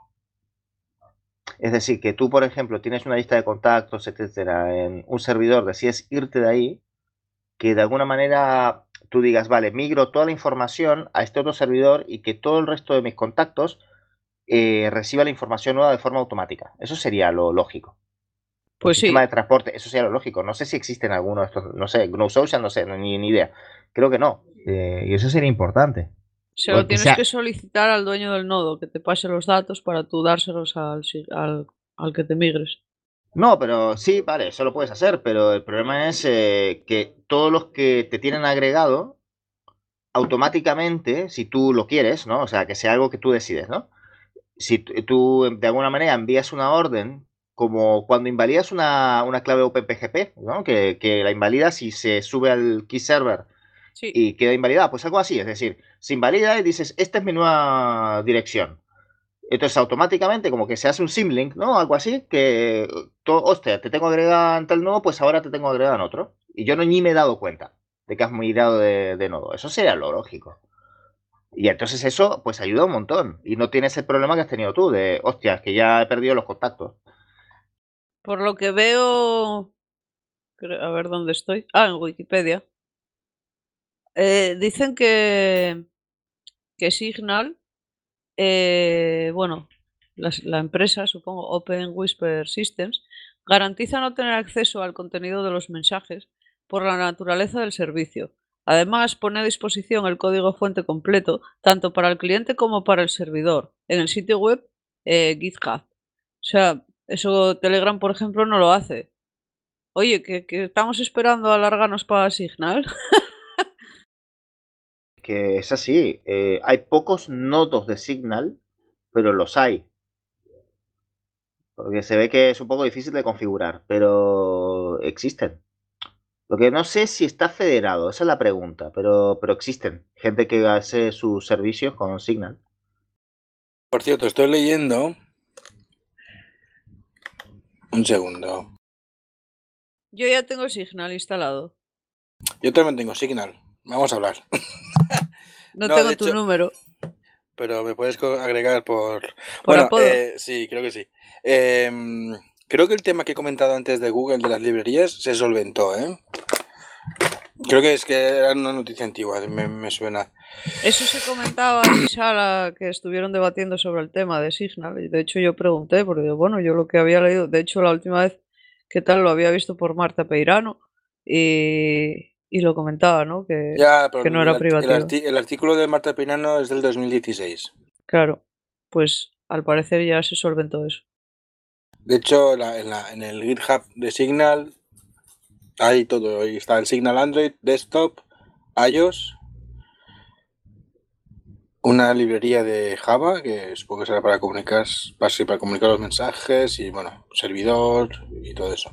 Es decir, que tú, por ejemplo, tienes una lista de contactos, etcétera, en un servidor, decides irte de ahí, que de alguna manera tú digas, vale, migro toda la información a este otro servidor y que todo el resto de mis contactos reciba la información nueva de forma automática. Eso sería lo lógico. El Pues sistema de sí, transporte, eso sería lo lógico. No sé si existen algunos de estos, no sé, GNU Social, no sé, ni idea. Creo que no. Y eso sería importante. se lo Porque tienes sea, que solicitar al dueño del nodo, que te pase los datos para tú dárselos al que te migres. no, pero sí, vale, eso lo puedes hacer, pero el problema es que todos los que te tienen agregado, automáticamente, si tú lo quieres, ¿no? O sea, que sea algo que tú decides, ¿no? Si tú de alguna manera envías una orden, como cuando invalidas una clave OpenPGP, ¿no? Que la invalidas y se sube al key server Sí, y queda invalidada, pues algo así, es decir, se invalida y dices, esta es mi nueva dirección. Entonces automáticamente como que se hace un symlink, ¿no? Algo así, que, hostia, te tengo agregado en tal nodo, pues ahora te tengo agregado en otro. Y yo no ni me he dado cuenta de que has migrado de nodo. Eso sería lo lógico. Y entonces eso, pues ayuda un montón. Y no tienes el problema que has tenido tú, de, hostia, que ya he perdido los contactos. por lo que veo, a ver dónde estoy. Ah, en Wikipedia. Dicen que Signal, bueno, la empresa, supongo, Open Whisper Systems, garantiza no tener acceso al contenido de los mensajes por la naturaleza del servicio. Además, pone a disposición el código fuente completo, tanto para el cliente como para el servidor, en el sitio web GitHub. O sea, eso Telegram, por ejemplo, no lo hace. Oye, que estamos esperando a alargarnos para Signal. Que es así. Hay pocos nodos de Signal, pero los hay. Porque se ve que es un poco difícil de configurar, pero existen. Lo que no sé si está federado, esa es la pregunta, pero existen. Gente que hace sus servicios con Signal. por cierto, estoy leyendo. Un segundo. Yo ya tengo Signal instalado. Yo también tengo Signal. Vamos a hablar. No No, de tengo tu hecho, número pero me puedes agregar por... por Bueno, apodo. sí, creo que sí. Creo que el tema que he comentado antes de Google, de las librerías, se solventó, ¿eh? Creo que es que era una noticia antigua, me suena. Eso se comentaba en mi sala que estuvieron debatiendo sobre el tema de Signal. Y de hecho yo pregunté, porque bueno, yo lo que había leído, de hecho la última vez que tal lo había visto por Marta Peirano y lo comentaba, ¿no? Ya, pero Que no era privativo. el artículo de Marta Pinano es del 2016. Claro, pues al parecer ya se solventó eso. De hecho, en el GitHub de Signal hay todo. Ahí está el Signal Android, Desktop, iOS. una librería de Java que supongo que será para comunicar, para comunicar los mensajes y bueno, servidor y todo eso.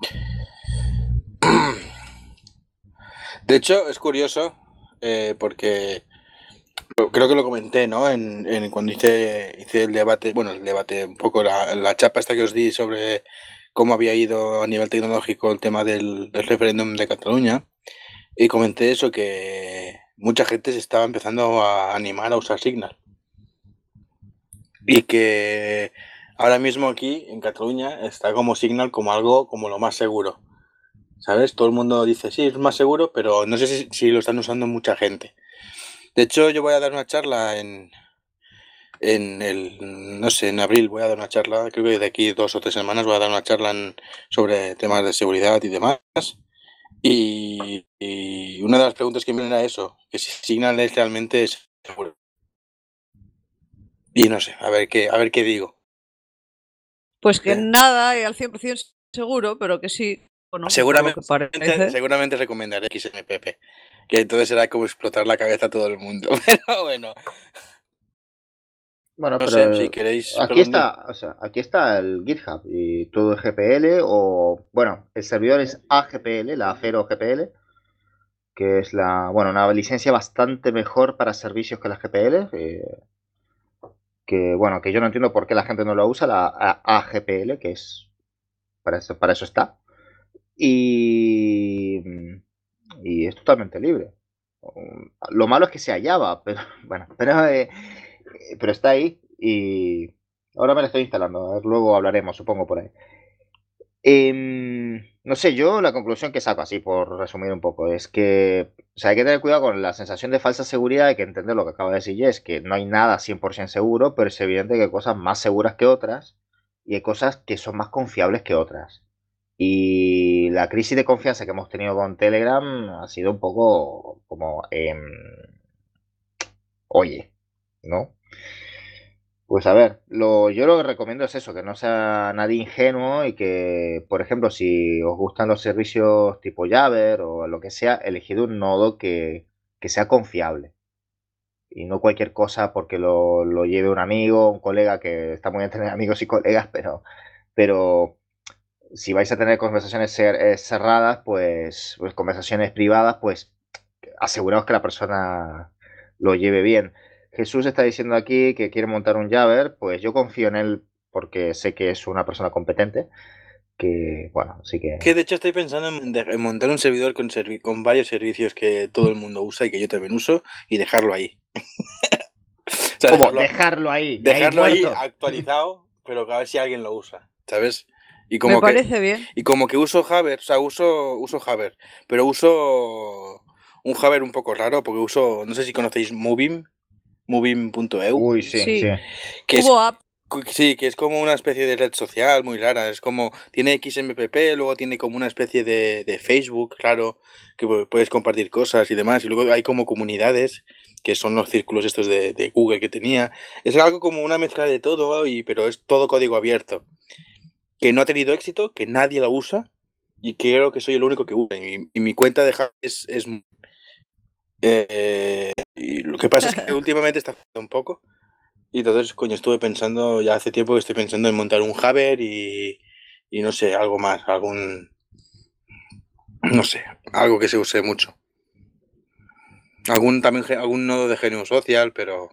De hecho, es curioso porque creo que lo comenté, ¿no? Cuando hice el debate, bueno, un poco la chapa esta que os di sobre cómo había ido a nivel tecnológico el tema del referéndum de Cataluña. Y comenté eso, que mucha gente se estaba empezando a animar a usar Signal. Y que ahora mismo aquí, en Cataluña, está como Signal como algo como lo más seguro. ¿Sabes? Todo el mundo dice, sí, es más seguro, pero no sé si lo están usando mucha gente. De hecho, yo voy a dar una charla no sé, en abril voy a dar una charla, creo que de aquí 2 o 3 semanas voy a dar una charla sobre temas de seguridad y demás. Y una de las preguntas que me era eso, que si Signal es realmente seguro. Y no sé, a ver qué digo. Pues que nada y al 100% seguro, pero que sí. Bueno, por lo que parece. Seguramente recomendaré XMPP, que entonces será como explotar la cabeza a todo el mundo. Pero bueno, Bueno, no pero sé, si queréis... aquí está, o sea, aquí está el GitHub y todo es GPL o, bueno, el servidor es AGPL, la Afero GPL, que es una licencia bastante mejor para servicios que la GPL, que bueno, que yo no entiendo por qué la gente no lo usa, la AGPL, que es, para eso está. Y, y es totalmente libre. Lo malo es que sea Java, pero bueno, pero está ahí y ahora me lo estoy instalando. A ver, luego hablaremos, supongo, por ahí. No sé, yo la conclusión que saco, así por resumir un poco, es que o sea, hay que tener cuidado con la sensación de falsa seguridad, hay que entender lo que acaba de decir Jess, que no hay nada 100% seguro, pero es evidente que hay cosas más seguras que otras y hay cosas que son más confiables que otras. Y la crisis de confianza que hemos tenido con Telegram ha sido un poco como, oye, ¿no? Pues a ver, yo lo que recomiendo es eso, que no sea nadie ingenuo y que, por ejemplo, si os gustan los servicios tipo Jabber o lo que sea, elegid un nodo que sea confiable. Y no cualquier cosa porque lo lleve un amigo, un colega, que está muy bien tener amigos y colegas, pero si vais a tener conversaciones cerradas, pues conversaciones privadas, pues aseguraos que la persona lo lleve bien. Jesús está diciendo aquí que quiere montar un Jabber, pues yo confío en él porque sé que es una persona competente, que bueno, así que... Que de hecho estoy pensando en montar un servidor con varios servicios que todo el mundo usa y que yo también uso y dejarlo ahí. O sea, ¿Cómo? Dejarlo ahí, dejarlo ahí muerto. actualizado, pero a ver si alguien lo usa, ¿sabes? Y Me como parece bien. y como que uso Jabber, o sea, uso Jabber, pero uso un Jabber un poco raro porque no sé si conocéis Movim.eu, Uy, sí, Sí. sí. que es Hubo app. Sí, que es como una especie de red social muy rara. Es como, tiene XMPP, luego tiene como una especie de Facebook raro, que puedes compartir cosas y demás. Y luego hay como comunidades, que son los círculos estos de Google que tenía. Es algo como una mezcla de todo, pero es todo código abierto. Que no ha tenido éxito, que nadie lo usa, y creo que soy el único que usa. Y mi cuenta de Hub y lo que pasa es que últimamente está fallando un poco. Y entonces, coño, estuve pensando, ya hace tiempo que estoy pensando en montar un Jabber y no sé, algo más, no sé, algo que se use mucho. Algún nodo de GNU Social, pero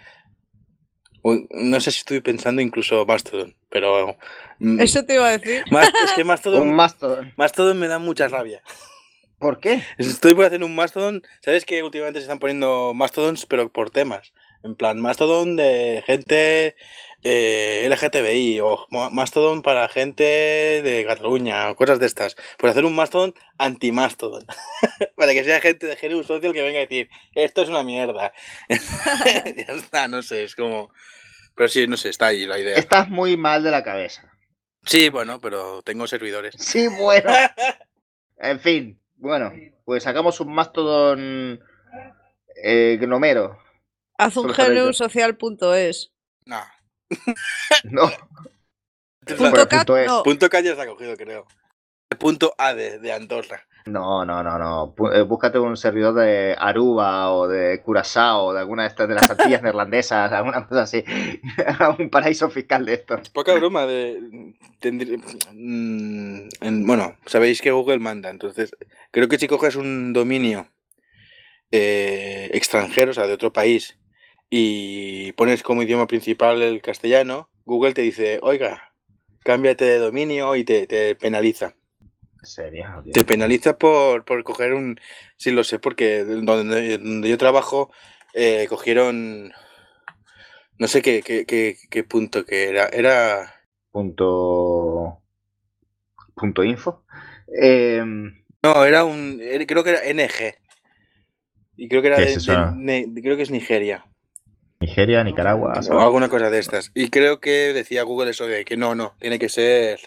no sé si estoy pensando incluso Mastodon, pero Eso te iba a decir. es que Un Mastodon Mastodon. me da mucha rabia. ¿Por qué? Estoy por hacer un Mastodon. ¿Sabes que últimamente se están poniendo Mastodons, pero por temas? En plan, Mastodon de gente LGTBI o Mastodon para gente de Cataluña o cosas de estas. Pues hacer un Mastodon anti-Mastodon. Para que sea gente de GNU Social que venga a decir, esto es una mierda. Ya está, no sé, es como... Pero sí, no sé, está ahí la idea. Estás muy mal de la cabeza. Sí, bueno, pero tengo servidores. Sí, bueno. En fin, bueno, pues sacamos un Mastodon gnomero. Haz un Solo estaré yo. GNUsocial.es. No. No, Punto cat, .es. no. Punto K ya se ha cogido, creo. Punto A de Andorra. No. Búscate un servidor de Aruba o de Curazao o de alguna de estas de las Antillas neerlandesas, alguna cosa así. Un paraíso fiscal de esto. Poca broma bueno, sabéis que Google manda, entonces creo que si coges un dominio extranjero, o sea, de otro país, y pones como idioma principal el castellano, Google te dice, oiga, cámbiate de dominio y te penaliza. ¿En serio? Tío. Te penaliza por coger un... Sí, lo sé, porque donde yo trabajo cogieron... No sé qué punto que era. Era... Punto info. No, creo que era NG. Y creo que era ¿Qué es eso? creo que es Nigeria. Nigeria, Nicaragua. O alguna cosa de estas. Y creo que decía Google eso de que no, tiene que ser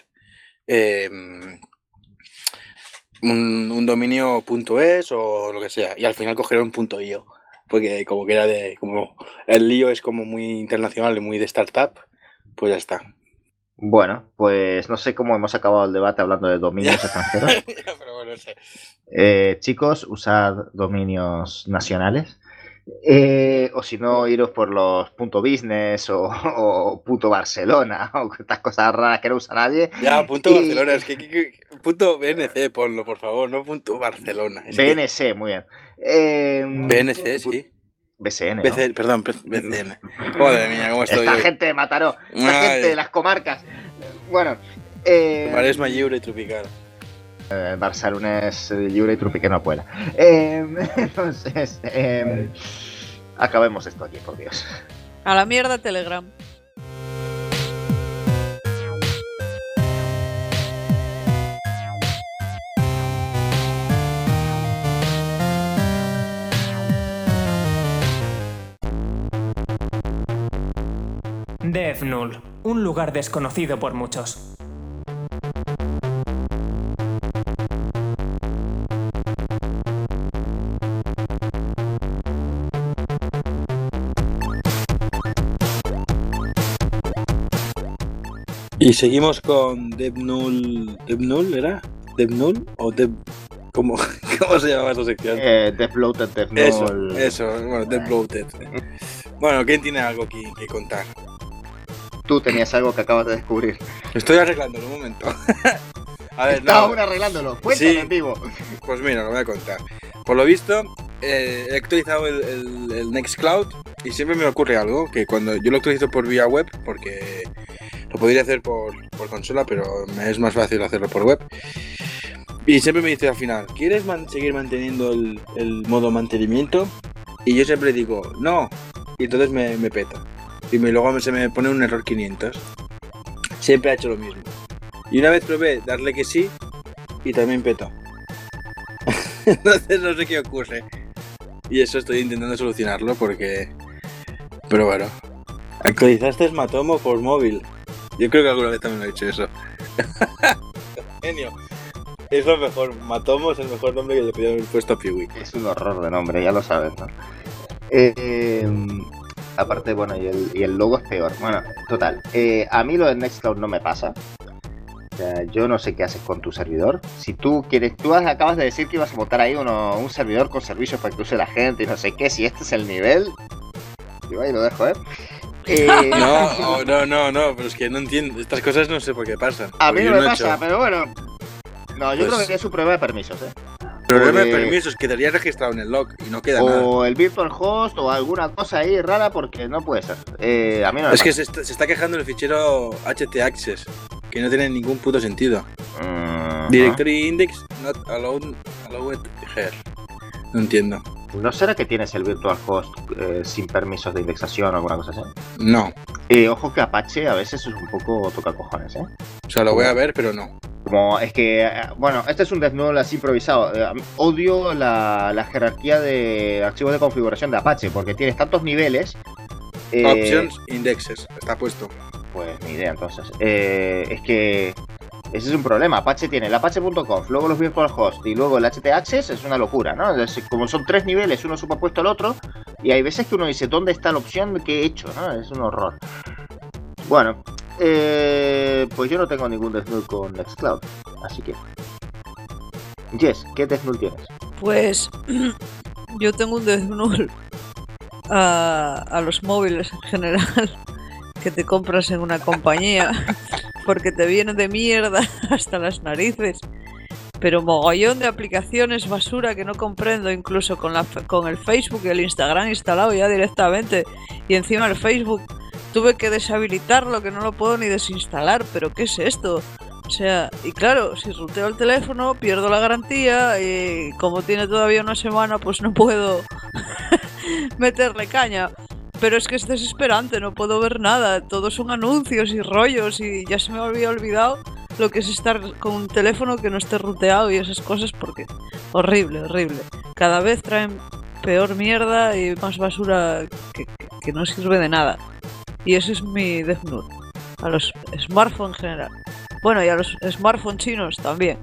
un dominio .es o lo que sea. Y al final cogieron .io. Porque como que era como el lío es como muy internacional y muy de startup, pues ya está. Bueno, pues no sé cómo hemos acabado el debate hablando de dominios extranjeros. Pero bueno, no sé. Chicos, usad dominios nacionales. O si no, iros por los .business o .barcelona o estas cosas raras que no usa nadie. Ya, .barcelona, es que .bnc ponlo, por favor, no .barcelona. BNC, muy bien. BNC, sí. BCN, BCN, perdón, BCN. Joder, mía, cómo estoy esta hoy. gente de Mataró, esta gente de las comarcas. Bueno, Maresma lliure y tropical. Barcelonés lliure y tropical no pueda. Entonces, acabemos esto aquí, por Dios. A la mierda Telegram. Death Null, un lugar desconocido por muchos. Y seguimos con Death Null. ¿Death Null era? ¿Death Null? ¿O Death... ¿Cómo se llamaba esa sección? Death Bloated, Death Null. Eso, bueno, Death Bloated. Bueno, ¿quién tiene algo que contar? Tú tenías algo que acabas de descubrir. Estoy arreglándolo un momento. A ver, Estaba aún arreglándolo. Cuéntame, Sí. en vivo. Pues mira, lo voy a contar. Por lo visto, he actualizado el Nextcloud y siempre me ocurre algo, que cuando yo lo actualizo por vía web, porque lo podría hacer por consola, pero me es más fácil hacerlo por web. Y siempre me dice al final, ¿quieres seguir manteniendo el modo mantenimiento? Y yo siempre digo, no. Y entonces me peta. Y luego se me pone un error 500. Siempre ha hecho lo mismo. Y una vez probé darle que sí y también petó. Entonces no sé qué ocurre. Y eso estoy intentando solucionarlo porque... Pero bueno. Actualizaste Matomo por móvil. Yo creo que alguna vez también lo he hecho eso. Genio. Es lo mejor. Matomo es el mejor nombre que le podían haber puesto a Piwi. Es un horror de nombre, ya lo sabes, ¿no? Aparte, bueno, y el logo es peor. Bueno, total. A mí lo de Nextcloud no me pasa. O sea, yo no sé qué haces con tu servidor. Si tú quieres, acabas de decir que ibas a montar ahí un servidor con servicios para que use la gente y no sé qué. Si este es el nivel, yo ahí lo dejo, ¿eh? No, pero es que no entiendo. Estas cosas no sé por qué pasan. A mí Porque no yo me he pasa, hecho- pero bueno. No, yo Pues- creo que es su prueba de permisos, ¿eh? Problema de Porque- permisos, quedaría registrado en el log y no queda nada. O el virtual host o alguna cosa ahí rara porque no puede ser. A mí no me Es que pasa. se está quejando el fichero htaccess, que no tiene ningún puto sentido. Mm, Directory index not allowed here. No entiendo. ¿No será que tienes el virtual host sin permisos de indexación o alguna cosa así? No. Ojo que Apache a veces es un poco tocacojones, ¿eh? O sea, lo voy a ver, pero no. Como es que, bueno, este es un Death Null así improvisado. Odio la jerarquía de archivos de configuración de Apache porque tienes tantos niveles. Options indexes. Está puesto. Pues ni idea, entonces. Es que ese es un problema. Apache tiene el apache.conf, luego los virtual host y luego el htaccess. Es una locura, ¿no? Entonces, como son tres niveles, uno superpuesto al otro, y hay veces que uno dice, ¿dónde está la opción que he hecho? ¿No? Es un horror. Bueno, pues yo no tengo ningún Death Null con Nextcloud, así que... Jess, ¿qué Death Note tienes? Pues yo tengo un Death Note a los móviles en general que te compras en una compañía porque te vienen de mierda hasta las narices. Pero mogollón de aplicaciones basura que no comprendo, incluso con el Facebook y el Instagram instalado ya directamente. Y encima el Facebook tuve que deshabilitarlo, que no lo puedo ni desinstalar. ¿Pero qué es esto? O sea, y claro, si ruteo el teléfono pierdo la garantía y como tiene todavía una semana pues no puedo meterle caña. Pero es que es desesperante, no puedo ver nada. Todos son anuncios y rollos y ya se me había olvidado lo que es estar con un teléfono que no esté ruteado y esas cosas porque horrible, horrible. Cada vez traen peor mierda y más basura que no sirve de nada. Y ese es mi Death Note. A los smartphones en general. Bueno, y a los smartphones chinos también.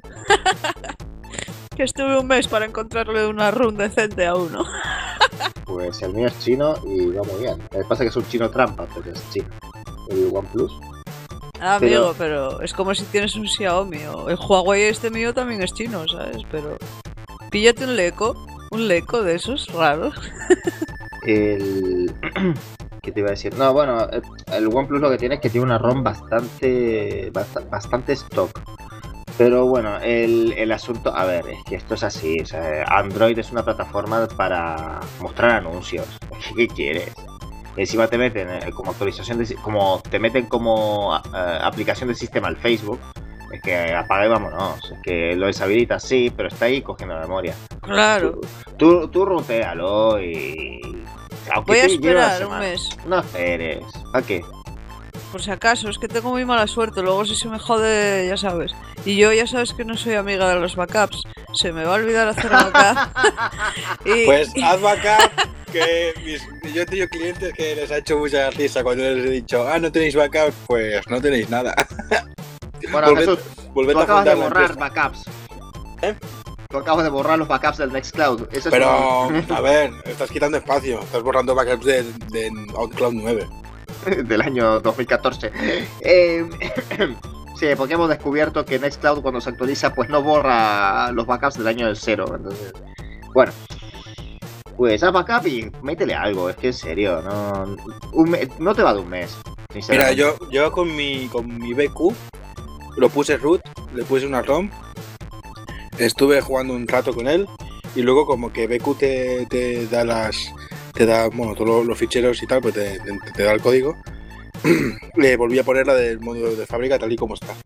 Que estuve un mes para encontrarle una run decente a uno. Pues el mío es chino y va muy bien. Lo que pasa es que es un chino trampa, pero es chino. El OnePlus. Ah, amigo, pero es como si tienes un Xiaomi o el Huawei este mío también es chino, ¿sabes? Pero píllate un Leco de esos raros. ¿Qué te iba a decir? No, bueno, el OnePlus lo que tiene es que tiene una ROM bastante stock. Pero bueno, el asunto, a ver, es que esto es así, o sea, Android es una plataforma para mostrar anuncios. ¿Qué quieres? Encima te meten como actualización, como te meten como aplicación de sistema al Facebook. Es que apaga y vámonos. Es que lo deshabilitas, sí, pero está ahí cogiendo la memoria. Claro. Tú rutéalo y... Aunque voy a te lleve una esperar un semana. mes. No esperes. ¿A qué? Por si acaso, es que tengo muy mala suerte. Luego si se me jode, ya sabes. Y yo ya sabes que no soy amiga de los backups. Se me va a olvidar hacer backup. Pues haz backup. Que yo he tenido clientes que les ha hecho mucha risa cuando les he dicho, no tenéis backup, pues no tenéis nada. Bueno, Jesús, volved tú a acabas de fundar la borrar empresa. backups. ¿Eh? Tú acabas de borrar los backups del Nextcloud. Eso Pero, es a ver, estás quitando espacio. Estás borrando backups de OutCloud 9. del año 2014. Sí, porque hemos descubierto que Nextcloud cuando se actualiza pues no borra los backups del año del 0. Entonces, bueno, pues haz backup y métele algo. Es que en serio, no te va de un mes. Mira, yo con mi BQ lo puse root, le puse una ROM, estuve jugando un rato con él y luego como que BQ te da bueno, todos los ficheros y tal, pues te da el código. Le volví a poner la del módulo de fábrica tal y como está.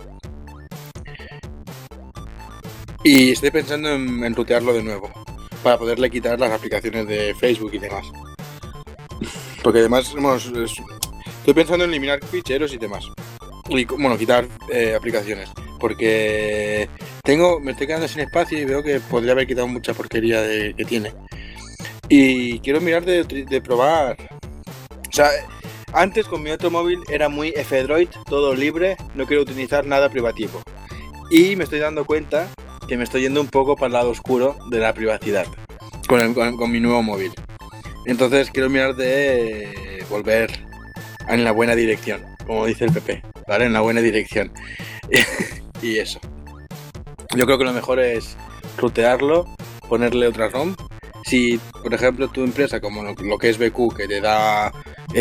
Y estoy pensando en rutearlo de nuevo para poderle quitar las aplicaciones de Facebook y demás. Porque además estoy pensando en eliminar ficheros y demás. Y bueno, quitar aplicaciones. Porque me estoy quedando sin espacio y veo que podría haber quitado mucha porquería que tiene. Y quiero mirar de probar. O sea, antes con mi otro móvil era muy F-Droid, todo libre, no quiero utilizar nada privativo. Y me estoy dando cuenta que me estoy yendo un poco para el lado oscuro de la privacidad con mi nuevo móvil. Entonces quiero mirar de volver en la buena dirección, como dice el PP, ¿vale? En la buena dirección. Y eso. Yo creo que lo mejor es rutearlo, ponerle otra ROM. Si, por ejemplo, tu empresa, como lo que es BQ, que te da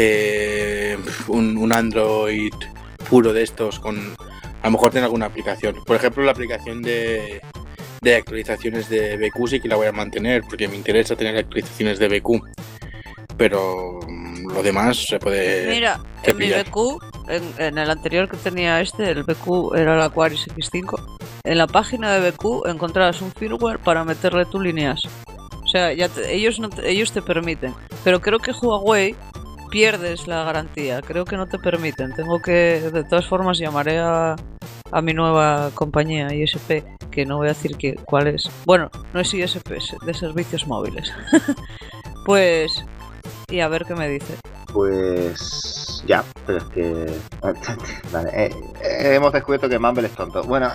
un Android puro de estos, a lo mejor tiene alguna aplicación. Por ejemplo, la aplicación de actualizaciones de BQ sí que la voy a mantener, porque me interesa tener actualizaciones de BQ. Pero lo demás se puede... Mira, en mi BQ, en el anterior que tenía el BQ era el Aquarius X5. En la página de BQ encontrabas un firmware para meterle tus líneas. O sea, ellos te permiten. Pero creo que Huawei pierdes la garantía. Creo que no te permiten. Tengo que, de todas formas, llamaré a mi nueva compañía ISP, que no voy a decir cuál es. Bueno, no es ISP, es de servicios móviles. Pues, y a ver qué me dice. Pues ya, pero es que... Vale, hemos descubierto que Mumble es tonto. Bueno,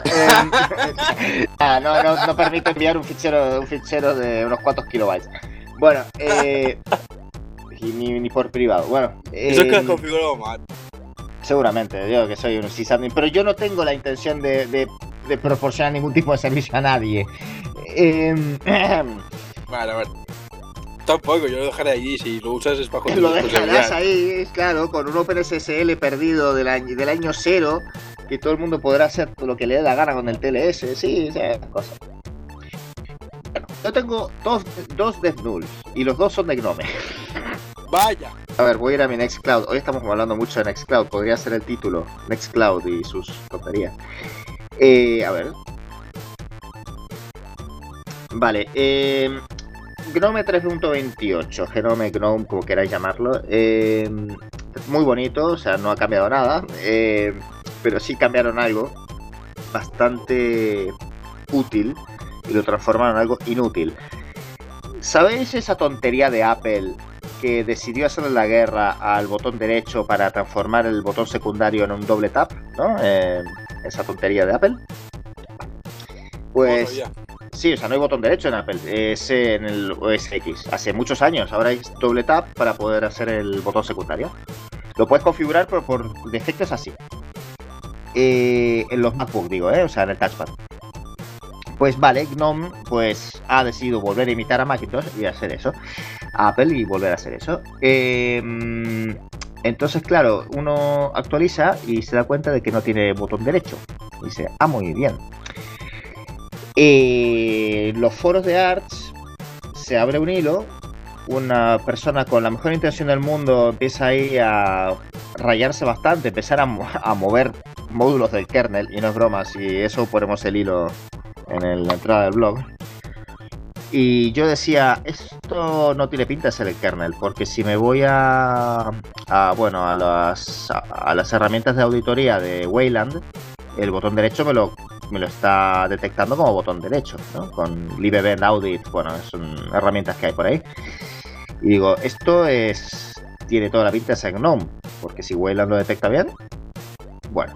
no permite enviar un fichero de unos cuantos kilobytes. Bueno, y ni por privado. Bueno, eso es que has configurado mal. Seguramente, yo que soy un sysadmin, pero yo no tengo la intención de proporcionar ningún tipo de servicio a nadie. Vale. Tampoco, yo lo dejaré ahí. Si lo usas es bajo tu Lo dejarás responsabilidad. ahí, claro, con un OpenSSL perdido del año 0, que todo el mundo podrá hacer lo que le dé la gana con el TLS, sí, esas cosas. Bueno, yo tengo dos Death Nulls, y los dos son de Gnome. Vaya. A ver, voy a ir a mi Nextcloud. Hoy estamos hablando mucho de Nextcloud, podría ser el título, Nextcloud y sus tonterías. A ver. Vale, Gnome 3.28, Genome, Gnome, como queráis llamarlo. Muy bonito, o sea, no ha cambiado nada, pero sí cambiaron algo bastante útil y lo transformaron en algo inútil. ¿Sabéis esa tontería de Apple que decidió hacerle la guerra al botón derecho para transformar el botón secundario en un doble tap, ¿no? Esa tontería de Apple. Pues sí, o sea, no hay botón derecho en Apple, es en el OS X. Hace muchos años, ahora hay doble tap para poder hacer el botón secundario. Lo puedes configurar, pero por defecto es así. En los MacBook, digo, o sea, en el touchpad. Pues vale, Gnome pues ha decidido volver a imitar a Macintosh y hacer eso. A Apple y volver a hacer eso. Entonces, claro, uno actualiza y se da cuenta de que no tiene botón derecho. Y dice, muy bien. Los foros de Arch se abre un hilo. Una persona con la mejor intención del mundo empieza ahí a rayarse bastante, empezar a mover módulos del kernel, y no es broma, si eso ponemos el hilo en la entrada del blog. Y yo decía, esto no tiene pinta de ser el kernel, porque si me voy a las herramientas de auditoría de Wayland, el botón derecho me lo está detectando como botón derecho, ¿no? Con LibEvent Audit, bueno, son herramientas que hay por ahí. Y digo, esto tiene toda la pinta de ser Gnome, porque si Wayland lo detecta bien, bueno.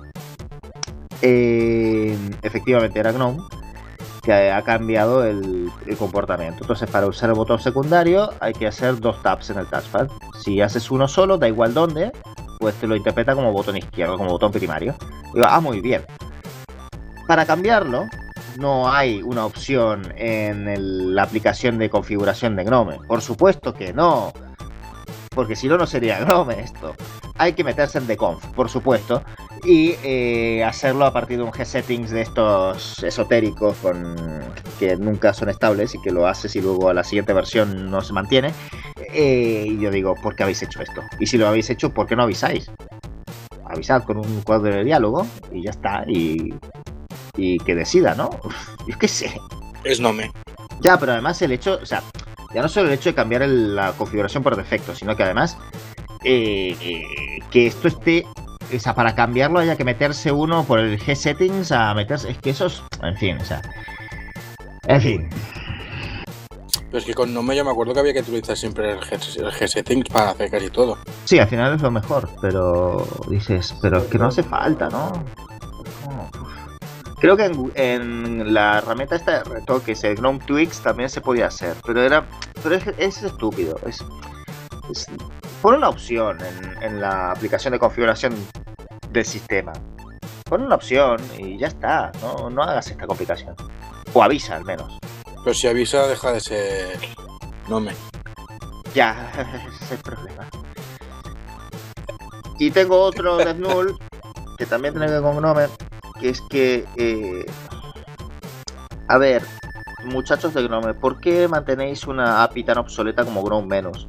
Efectivamente era Gnome, que ha cambiado el comportamiento. Entonces, para usar el botón secundario hay que hacer 2 taps en el touchpad. Si haces uno solo, da igual dónde, pues te lo interpreta como botón izquierdo, como botón primario. Digo, muy bien. Para cambiarlo, no hay una opción en la aplicación de configuración de Gnome. Por supuesto que no, porque si no, no sería Gnome esto. Hay que meterse en deconf, por supuesto, y hacerlo a partir de un gsettings de estos esotéricos que nunca son estables y que lo haces y luego a la siguiente versión no se mantiene. Y yo digo, ¿por qué habéis hecho esto? Y si lo habéis hecho, ¿por qué no avisáis? Avisad con un cuadro de diálogo y ya está, y que decida, ¿no? Yo qué sé. Es Gnome. Ya, pero además el hecho, o sea, ya no solo el hecho de cambiar la configuración por defecto, sino que además que esto esté, o sea, para cambiarlo haya que meterse uno por el gsettings a meterse, es que eso es, en fin, o sea, en fin. Pero es que con Gnome yo me acuerdo que había que utilizar siempre el gsettings para hacer casi todo. Sí, al final es lo mejor, pero dices, pero es que no hace falta, ¿no? Creo que en la herramienta esta de retoques, el Gnome Tweaks, también se podía hacer, pero es estúpido. Pon una opción en la aplicación de configuración del sistema. Pon una opción y ya está. No hagas esta complicación. O avisa al menos. Pero si avisa, deja de ser Gnome. Ya, ese es el problema. Y tengo otro Death Null que también tiene que ver con Gnome, que es que, a ver, muchachos de Gnome, ¿por qué mantenéis una API tan obsoleta como Gnome Menos?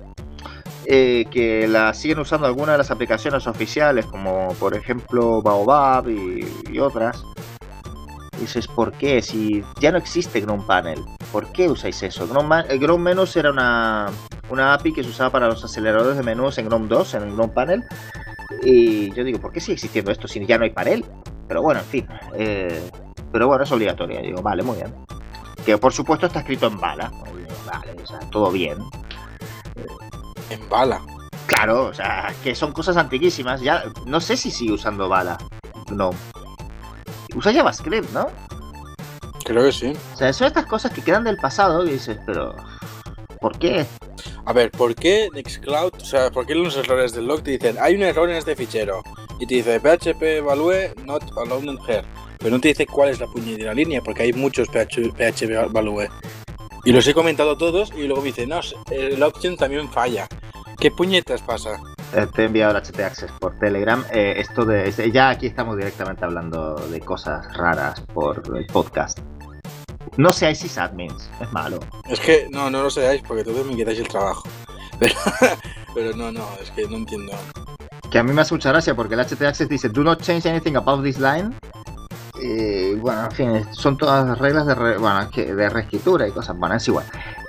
Que la siguen usando algunas de las aplicaciones oficiales, como por ejemplo Baobab y otras. Dices, ¿por qué? Si ya no existe Gnome Panel, ¿por qué usáis eso? Gnome Menus era una API que se usaba para los aceleradores de menús en Gnome 2, en el Gnome Panel. Y yo digo, ¿por qué sigue existiendo esto si ya no hay panel? Pero bueno, en fin. Pero bueno, es obligatorio. Y digo, vale, muy bien. Que por supuesto está escrito en Bala. Vale, o sea, todo bien. En Bala. Claro, o sea, que son cosas antiquísimas. Ya no sé si sigue usando Bala. No. Usa JavaScript, ¿no? Creo que sí. O sea, son estas cosas que quedan del pasado y dices, pero ¿por qué? A ver, ¿por qué Nextcloud, o sea, por qué los errores del log te dicen hay un error en este fichero? Y te dice PHP value not allowed here. pero no te dice cuál es la puñetera línea, porque hay muchos PH Value. Y los he comentado todos y luego me dice, no, el option también falla. ¿Qué puñetas pasa? Te he enviado el HT Access por Telegram. Ya aquí estamos directamente hablando de cosas raras por el podcast. No seáis sysadmins, es malo. Es que no lo seáis porque todos me quitáis el trabajo. Pero no, es que no entiendo. Que a mí me hace mucha gracia porque el HT Access dice do not change anything about this line. Bueno, en fin, son todas reglas de reescritura y cosas. Bueno, es igual.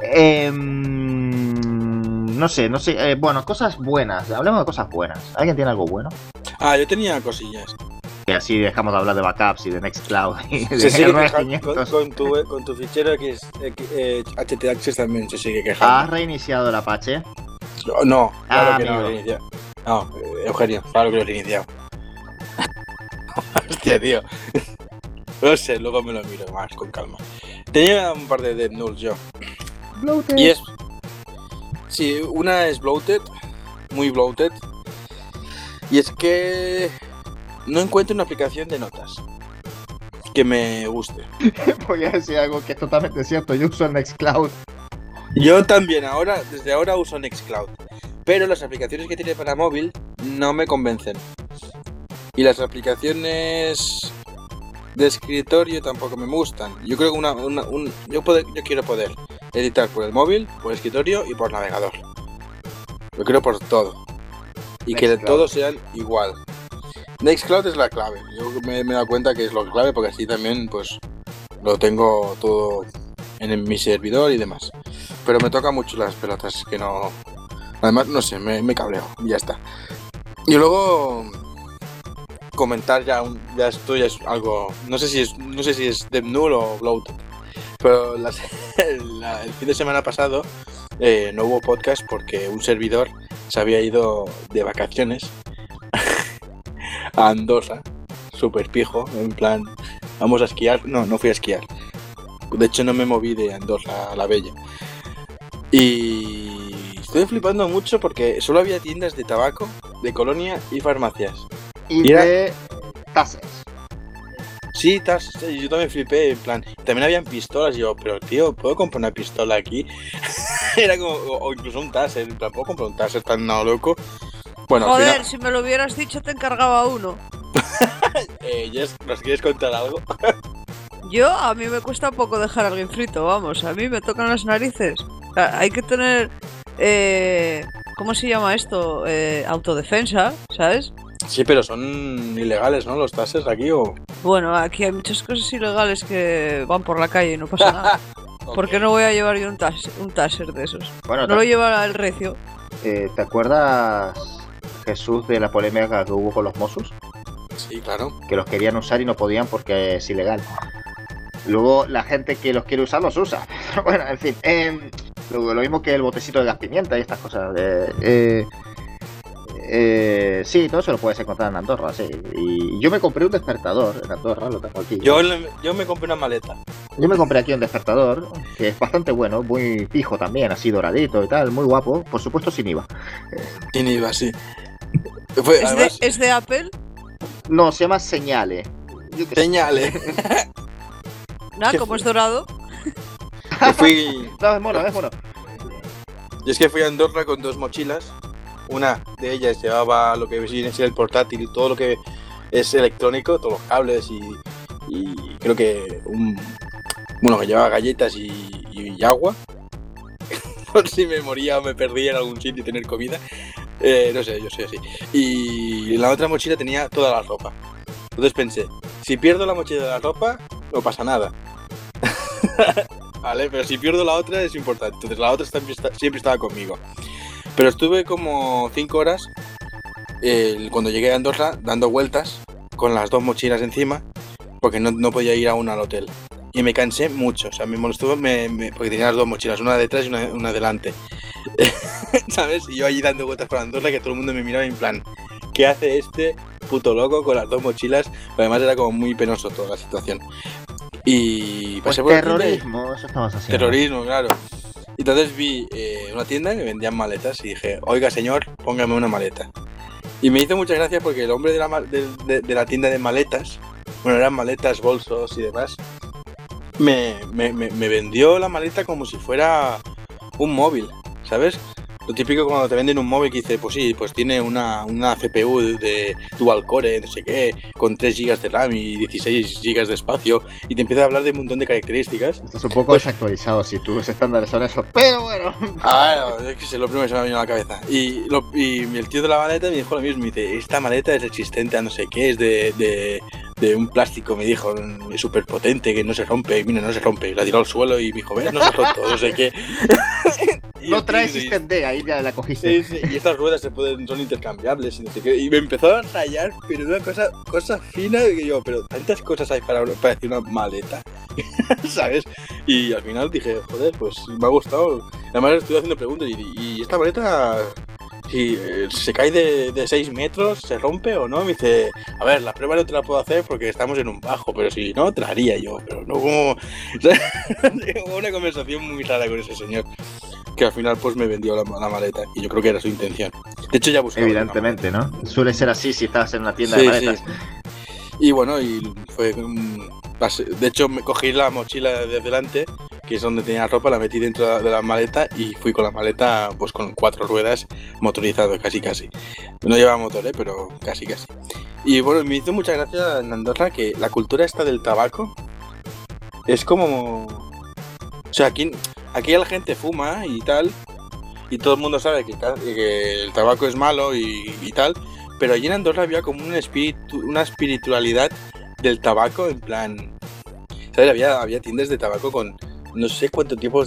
No sé. Bueno, cosas buenas. Hablemos de cosas buenas. ¿Alguien tiene algo bueno? Yo tenía cosillas. Y así dejamos de hablar de backups y de Nextcloud y de Se sigue R500. quejando con tu fichero que es HT Access también se sigue quejando. ¿Has reiniciado el Apache? No, claro que no amigo. lo he iniciado. No, Eugenio, claro que lo he iniciado. Hostia, tío. No sé, luego me lo miro más con calma. Tenía un par de DevNulls yo. Bloated. Y es... Sí, una es bloated, muy bloated. Y es que no encuentro una aplicación de notas que me guste. Voy a decir algo que es totalmente cierto. Yo uso el Nextcloud. Yo también, desde ahora uso Nextcloud. Pero las aplicaciones que tiene para móvil no me convencen. Y las aplicaciones de escritorio tampoco me gustan. Yo creo que yo quiero poder editar por el móvil, por escritorio y por navegador. Lo quiero por todo. Y que todos sean igual. Nextcloud es la clave. Yo me he dado cuenta que es la clave porque así también pues lo tengo todo en mi servidor y demás. Pero me toca mucho las pelotas que no... Además, no sé, me cableo y ya está. Y luego comentar ya esto ya es algo... No sé si es DevNull o Bloated. Pero el fin de semana pasado no hubo podcast porque un servidor se había ido de vacaciones a Andorra, súper pijo, en plan, vamos a esquiar. No fui a esquiar. De hecho, no me moví de Andorra a la Bella. Y estoy flipando mucho porque solo había tiendas de tabaco, de colonia y farmacias. Y de tases. Sí, yo también flipé, en plan, también habían pistolas, y yo, pero tío, ¿puedo comprar una pistola aquí? Era como, o incluso un taser, en plan, ¿puedo comprar un taser tan loco? Bueno, joder, al final... si me lo hubieras dicho te encargaba uno. Jess, ¿nos quieres contar algo? A mí me cuesta un poco dejar a alguien frito, vamos, a mí me tocan las narices. O sea, hay que tener, ¿cómo se llama esto? Autodefensa, ¿sabes? Sí, pero son ilegales, ¿no? Los tasers aquí o... Bueno, aquí hay muchas cosas ilegales que van por la calle y no pasa nada. Okay. ¿Por qué no voy a llevar yo un taser de esos? Bueno, no lo lleva el recio. ¿Te acuerdas, Jesús, de la polémica que hubo con los Mossos? Sí, claro. Que los querían usar y no podían porque es ilegal. Luego la gente que los quiere usar los usa. Bueno, en fin. Lo mismo que el botecito de gas pimienta y estas cosas. Sí, todo eso lo puedes encontrar en Andorra, sí. Y yo me compré un despertador en Andorra, lo tengo aquí. Yo me compré una maleta. Yo me compré aquí un despertador, que es bastante bueno, muy pijo también, así doradito y tal, muy guapo, por supuesto sin IVA. Sin IVA, sí. ¿Es de Apple? No, se llama Señale. Señale. Nada, como es dorado. Yo fui... No, es mono. Y es que fui a Andorra con 2 mochilas. Una de ellas llevaba lo que viene a ser el portátil y todo lo que es electrónico, todos los cables y creo que que llevaba galletas y agua. Por si me moría o me perdía en algún sitio y tener comida. No sé, yo soy así. Y en la otra mochila tenía toda la ropa. Entonces pensé, si pierdo la mochila de la ropa, no pasa nada. Vale, pero si pierdo la otra es importante. Entonces la otra siempre estaba conmigo. Pero estuve como 5 horas cuando llegué a Andorra dando vueltas con las 2 mochilas encima porque no podía ir aún al hotel. Y me cansé mucho, o sea, me molestó porque tenía las 2 mochilas, una detrás y una delante. ¿Sabes? Y yo allí dando vueltas por Andorra que todo el mundo me miraba en plan, ¿qué hace este puto loco con las 2 mochilas? Pero además era como muy penoso toda la situación. Y pues pasé por terrorismo, eso estabas haciendo. Terrorismo, claro. Entonces vi una tienda que vendían maletas y dije, oiga señor, póngame una maleta. Y me hizo mucha gracia porque el hombre de la tienda de maletas bueno, eran maletas, bolsos y demás, me vendió la maleta como si fuera un móvil, ¿sabes? Lo típico cuando te venden un móvil que dice, pues sí, pues tiene una CPU de dual core, no sé qué, con 3 GB de RAM y 16 GB de espacio, y te empieza a hablar de un montón de características. Esto es un poco desactualizado si tus estándares son esos, pero bueno. Es que es lo primero que se me ha venido a la cabeza. Y el tío de la maleta me dijo lo mismo, me dice, esta maleta es resistente a no sé qué, es de un plástico, me dijo, es súper potente, que no se rompe, y mira, no se rompe, la tiró al suelo y me dijo, ves, no se ha roto, no sé qué. No trae System D, ahí ya la cogiste. Sí, y estas ruedas son intercambiables y no sé qué. Y me empezó a rayar, pero una cosa fina, que yo, pero tantas cosas hay para decir una maleta, ¿sabes? Y al final dije, joder, pues me ha gustado. Además estuve haciendo preguntas y esta maleta, si se cae de 6 metros, ¿se rompe o no? Me dice, a ver, la prueba no te la puedo hacer porque estamos en un bajo, pero si no, te la haría yo. Pero no como... Hubo una conversación muy rara con ese señor, que al final pues me vendió la maleta, y yo creo que era su intención. De hecho ya busqué. Evidentemente, ¿no? Suele ser así si estás en una tienda de maletas. Sí. Y bueno, y fue... De hecho me cogí la mochila de delante, que es donde tenía ropa, la metí dentro de la maleta y fui con la maleta pues con 4 ruedas, motorizado casi. No llevaba motor, pero casi. Y bueno, me hizo mucha gracia en Andorra que la cultura esta del tabaco es como... O sea, aquí la gente fuma y tal, y todo el mundo sabe que el tabaco es malo y tal, pero allí en Andorra había como una espiritualidad del tabaco, en plan, ¿sabes? Había tiendas de tabaco con no sé cuántos tipos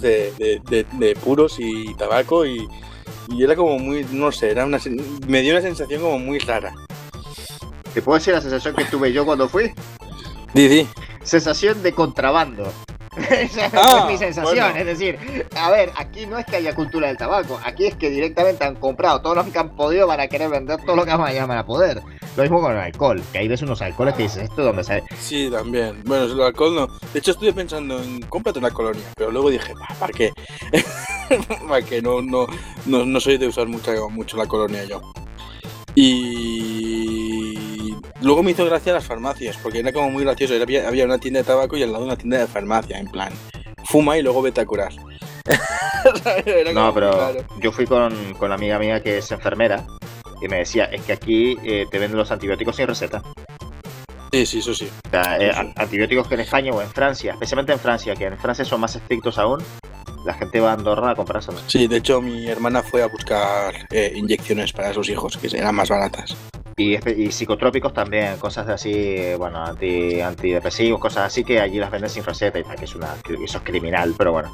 de puros y tabaco, y era como muy, no sé, me dio una sensación como muy rara. ¿Te puedo decir la sensación que tuve yo cuando fui? Di. Sensación de contrabando. Esa fue mi sensación, bueno. Es decir, a ver, aquí no es que haya cultura del tabaco, aquí es que directamente han comprado todo lo que han podido para querer vender todo lo que van a poder. Lo mismo con el alcohol, que hay veces unos alcoholes que dices, ¿esto dónde sale? Sí, también. Bueno, el alcohol no. De hecho estuve pensando en cómprate una colonia, pero luego dije, ¿para qué? Para que no soy de usar mucho la colonia yo. Y luego me hizo gracia las farmacias, porque era como muy gracioso. Había una tienda de tabaco y al lado una tienda de farmacia, en plan, fuma y luego vete a curar. No, pero yo fui con la amiga mía que es enfermera y me decía, es que aquí te venden los antibióticos sin receta. Sí, eso sí. O sea, antibióticos que en España o en Francia, especialmente en Francia, que en Francia son más estrictos aún, la gente va a Andorra a comprárselos. Sí, de hecho mi hermana fue a buscar inyecciones para sus hijos, que eran más baratas. Y psicotrópicos también, cosas así, bueno, antidepresivos, cosas así que allí las venden sin receta, y que eso es criminal, pero bueno.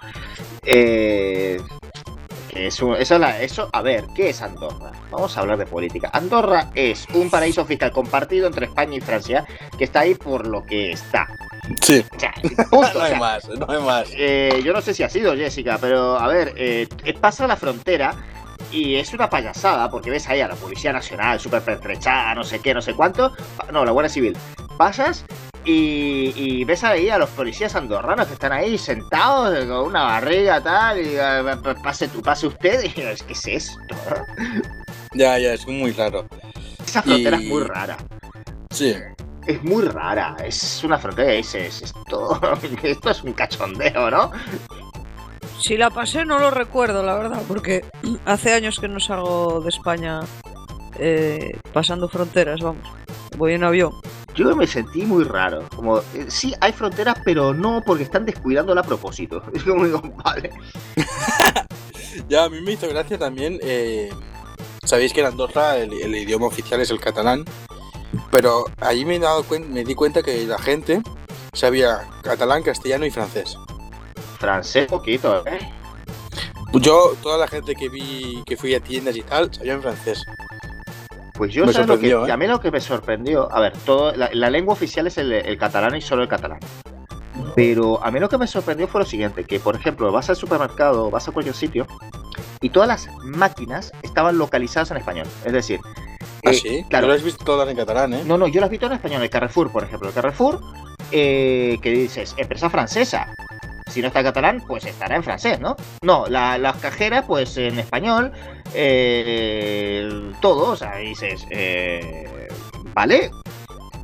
A ver, ¿qué es Andorra? Vamos a hablar de política. Andorra es un paraíso fiscal compartido entre España y Francia, que está ahí por lo que está. Sí. O sea, punto. No hay más. Yo no sé si ha sido, Jessica, pero a ver, pasa la frontera y es una payasada, porque ves ahí a la Policía Nacional súper pertrechada, no sé qué, no sé cuánto. No, la Guardia Civil. Pasas y ves ahí a los policías andorranos que están ahí sentados con una barriga tal, y pase usted, y ¿qué es esto? Ya, es muy raro. Esa frontera es muy rara. Sí. Es muy rara, es una frontera y dices, esto es un cachondeo, ¿no? Si la pasé no lo recuerdo, la verdad, porque hace años que no salgo de España pasando fronteras, vamos. Voy en avión. Yo me sentí muy raro, como, sí, hay fronteras, pero no porque están descuidándola a propósito. Es como digo, vale. Ya, a mí me hizo gracia también, sabéis que en Andorra el idioma oficial es el catalán, pero allí me di cuenta que la gente sabía catalán, castellano y francés. Francés poquito, Yo, toda la gente que vi, que fui a tiendas y tal, sabía en francés. Pues yo, ¿sabes lo que? A mí lo que me sorprendió, a ver, la lengua oficial es el catalán y solo el catalán. Pero a mí lo que me sorprendió fue lo siguiente, que por ejemplo vas al supermercado, vas a cualquier sitio y todas las máquinas estaban localizadas en español. Es decir, sí, claro, yo las he visto todas en catalán, ¿eh? No, yo las he visto en español. El Carrefour, por ejemplo, el Carrefour, que dices, empresa francesa. Si no está en catalán, pues estará en francés, ¿no? No, las cajeras, pues en español, todo, o sea, dices, vale,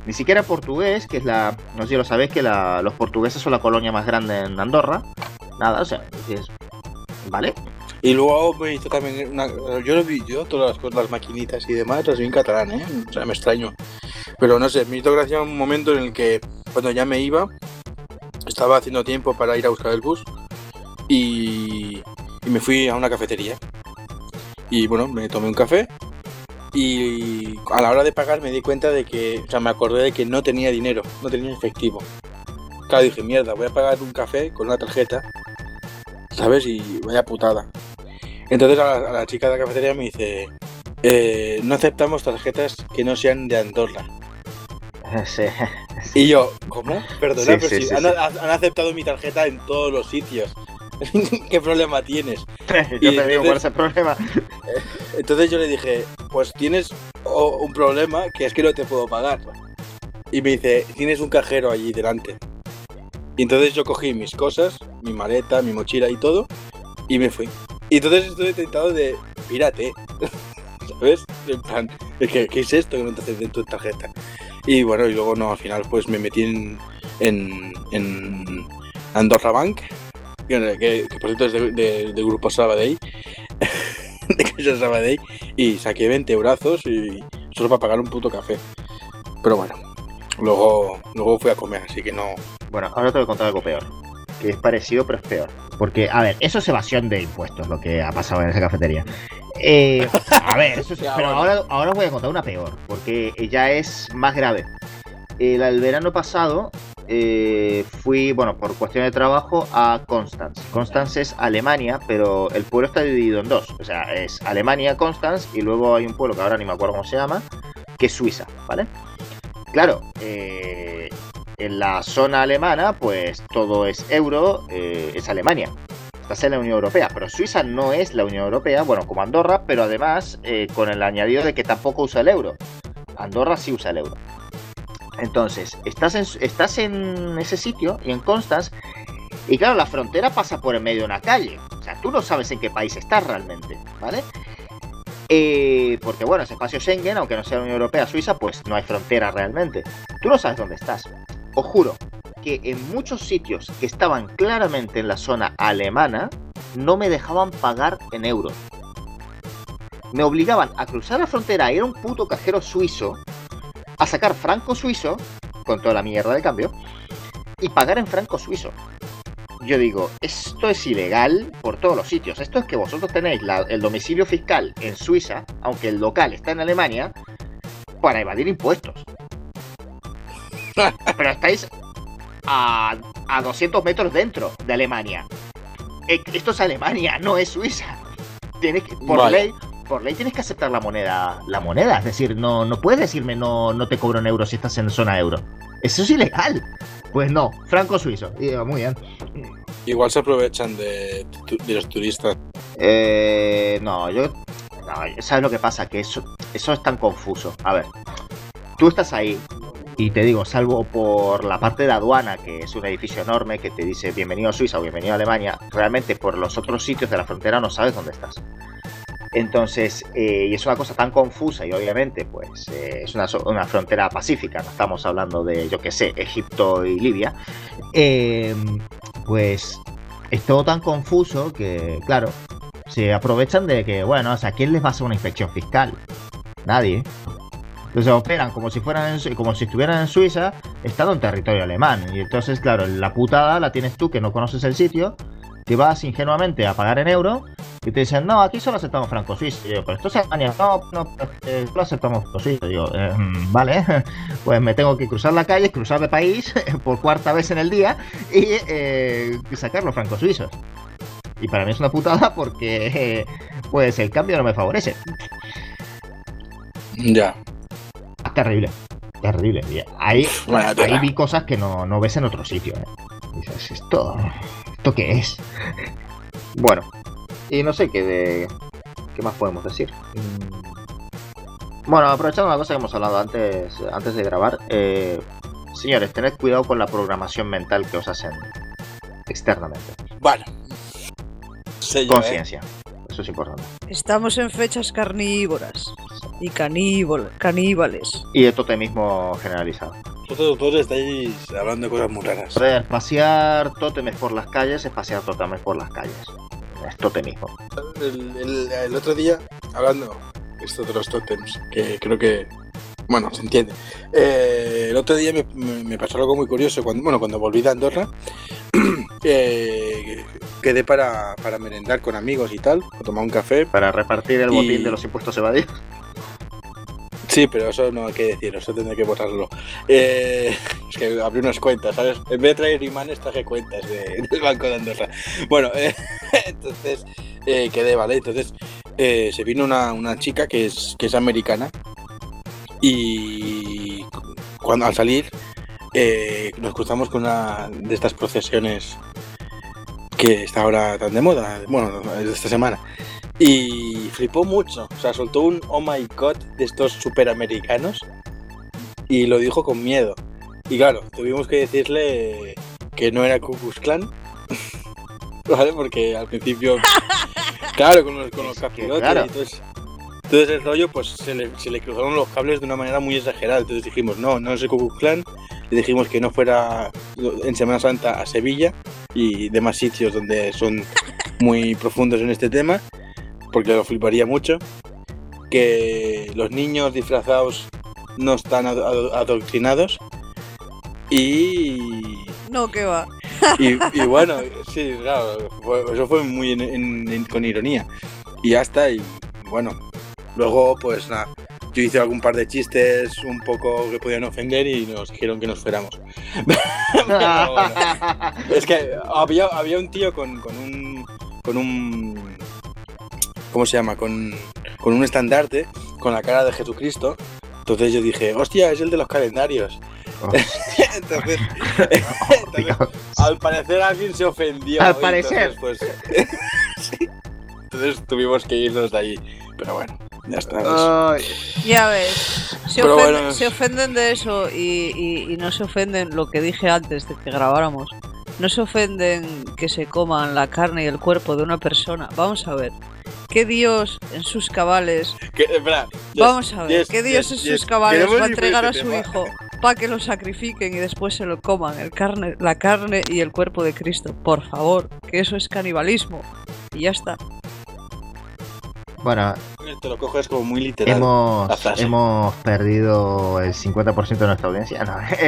Ni siquiera portugués, que es no sé si lo sabéis, que los portugueses son la colonia más grande en Andorra. Nada, o sea, ¿vale? Y luego me hizo también yo lo vi, todas las cosas, las maquinitas y demás, las vi en catalán, o sea, me extraño. Pero no sé, me hizo gracia un momento en el que cuando ya me iba, estaba haciendo tiempo para ir a buscar el bus y me fui a una cafetería. Y bueno, me tomé un café y a la hora de pagar me di cuenta de que, o sea, me acordé de que no tenía dinero, no tenía efectivo. Claro, dije, mierda, voy a pagar un café con una tarjeta, ¿sabes? Y vaya putada. Entonces a la chica de la cafetería me dice, no aceptamos tarjetas que no sean de Andorra. Sí. Y yo, ¿cómo? Perdona, Sí, pero sí, si sí, han aceptado mi tarjeta en todos los sitios. ¿Qué problema tienes? Yo te digo, ¿cuál es el problema? Entonces yo le dije, pues tienes un problema que es que no te puedo pagar. Y me dice, tienes un cajero allí delante. Y entonces yo cogí mis cosas, mi maleta, mi mochila y todo, y me fui. Y entonces estoy tentado de, pírate, ¿sabes? En plan, ¿qué es esto que no te acepten tu tarjeta? Y bueno, y luego no, al final pues me metí en Andorra Bank, que por cierto es de Grupo Sabadell, de Caixa Sabadell, y saqué 20 eurazos y solo para pagar un puto café. Pero bueno, luego fui a comer, así que no... Bueno, ahora te voy a contar algo peor, que es parecido pero es peor. Porque, a ver, eso es evasión de impuestos, lo que ha pasado en esa cafetería. A ver, eso es, Ya, pero bueno. ahora os voy a contar una peor, porque ya es más grave. El verano pasado fui, bueno, por cuestión de trabajo a Konstanz. Konstanz es Alemania, pero el pueblo está dividido en dos. O sea, es Alemania, Konstanz, y luego hay un pueblo que ahora ni me acuerdo cómo se llama, que es Suiza, ¿vale? Claro, en la zona alemana, pues todo es euro, es Alemania. Estás en la Unión Europea, pero Suiza no es la Unión Europea, bueno, como Andorra, pero además con el añadido de que tampoco usa el euro. Andorra sí usa el euro. Entonces, estás en ese sitio y en Konstanz, y claro, la frontera pasa por en medio de una calle. O sea, tú no sabes en qué país estás realmente, ¿vale? Porque bueno, es espacio Schengen, aunque no sea la Unión Europea, Suiza, pues no hay frontera realmente. Tú no sabes dónde estás. Os juro que en muchos sitios que estaban claramente en la zona alemana, no me dejaban pagar en euros. Me obligaban a cruzar la frontera, a ir a un puto cajero suizo, a sacar franco suizo, con toda la mierda de cambio, y pagar en franco suizo. Yo digo, esto es ilegal por todos los sitios. Esto es que vosotros tenéis el domicilio fiscal en Suiza, aunque el local está en Alemania, para evadir impuestos. Pero estáis a 200 metros dentro de Alemania. Esto es Alemania, no es Suiza. Tienes que, por ley tienes que aceptar la moneda. Es decir, no puedes decirme no te cobro en euros si estás en zona euro. Eso es ilegal. Pues no, franco suizo. Y digo, muy bien. Igual se aprovechan de los turistas. No, ¿sabes lo que pasa? Que eso es tan confuso. A ver, tú estás ahí y te digo, salvo por la parte de aduana, que es un edificio enorme que te dice bienvenido a Suiza o bienvenido a Alemania, realmente por los otros sitios de la frontera no sabes dónde estás. Entonces, y es una cosa tan confusa y obviamente pues es una frontera pacífica, no estamos hablando de, yo qué sé, Egipto y Libia, pues es todo tan confuso que, claro, se aprovechan de que, bueno, o sea, ¿quién les va a hacer una inspección fiscal? Nadie. Entonces operan como si estuvieran en Suiza, estando en territorio alemán. Y entonces, claro, la putada la tienes tú que no conoces el sitio, que vas ingenuamente a pagar en euro y te dicen, no, aquí solo aceptamos franco suizo. Y yo, pero esto es Alemania, no, solo aceptamos franco suizo. Y yo, vale, pues me tengo que cruzar la calle, cruzar de país por cuarta vez en el día y sacar los francos suizos. Y para mí es una putada porque pues el cambio no me favorece. Ya. Terrible. Y ahí vi cosas que no ves en otro sitio. Dices, ¿esto qué es? Bueno, y no sé qué más podemos decir. Bueno, aprovechando una cosa que hemos hablado antes de grabar, señores, tened cuidado con la programación mental que os hacen externamente. Bueno, conciencia, eso es importante. Estamos en fechas carnívoras. y caníbales. Y el totemismo generalizado. Vosotros dos estáis hablando de cosas muy raras. Joder, pasear tótemes por las calles es pasear tótemes por las calles. Es totemismo. El otro día, hablando esto de los tótems, que creo que, bueno, se entiende. El otro día me pasó algo muy curioso. Cuando volví de Andorra, quedé para merendar con amigos y tal, a tomar un café. Para repartir el botín de los impuestos evadidos. Sí, pero eso no hay que decirlo, eso tendré que borrarlo. Es que abrí unas cuentas, ¿sabes? En vez de traer imanes, traje cuentas del Banco de Andorra. Bueno, entonces quedé, ¿vale? Entonces se vino una chica que es americana y al salir nos cruzamos con una de estas procesiones que está ahora tan de moda, bueno, de esta semana. Y flipó mucho, o sea, soltó un oh my god de estos superamericanos y lo dijo con miedo. Y claro, tuvimos que decirle que no era Ku Klux Klan, ¿vale? Porque al principio, claro, con los capirotes claro. y todo ese rollo, pues se le cruzaron los cables de una manera muy exagerada. Entonces dijimos, no es el Ku Klux Klan. Le dijimos que no fuera en Semana Santa a Sevilla y demás sitios donde son muy profundos en este tema, porque lo fliparía mucho, que los niños disfrazados no están adoctrinados y... No, que va. Y bueno, sí, claro, eso fue muy con ironía. Y ya está, y bueno, luego pues nada, yo hice algún par de chistes un poco que podían ofender y nos dijeron que nos fuéramos. Pero bueno, es que había un tío con un ¿cómo se llama? Con un estandarte con la cara de Jesucristo. Entonces yo dije, hostia, es el de los calendarios. Oh. entonces, al parecer alguien se ofendió. Al parecer. Entonces, pues, sí. Entonces tuvimos que irnos de allí. Pero bueno, ya está. Ay. Ya ves, se ofenden de eso y no se ofenden lo que dije antes de que grabáramos. No se ofenden que se coman la carne y el cuerpo de una persona. Vamos a ver. ¿Qué Dios en sus cabales? Vamos a ver, ¿qué Dios en sus cabales va a entregar a su hijo para que lo sacrifiquen y después se lo coman? La carne y el cuerpo de Cristo. Por favor, que eso es canibalismo. Y ya está. Bueno, te lo coges como muy literal. Hemos perdido el 50% de nuestra audiencia.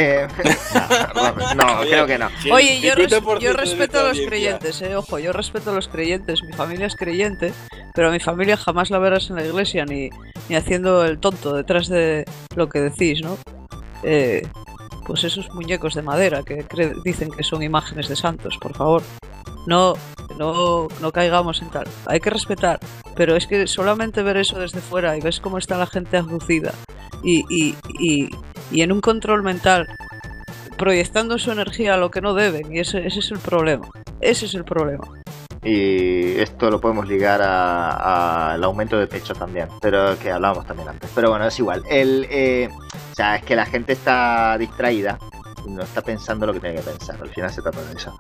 No, creo que no. Oye, yo respeto a los creyentes, ojo, yo respeto a los creyentes. Mi familia es creyente, pero a mi familia jamás la verás en la iglesia ni haciendo el tonto detrás de lo que decís, ¿no? Pues esos muñecos de madera que dicen que son imágenes de santos, por favor. No caigamos en tal. Hay que respetar, pero es que solamente ver eso desde fuera y ves cómo está la gente abducida y en un control mental proyectando su energía a lo que no deben, y ese es el problema. Ese es el problema. Y esto lo podemos ligar al aumento de pecho también, pero que hablábamos también antes. Pero bueno, es igual. O sea, es que la gente está distraída y no está pensando lo que tiene que pensar. Al final se trata de eso.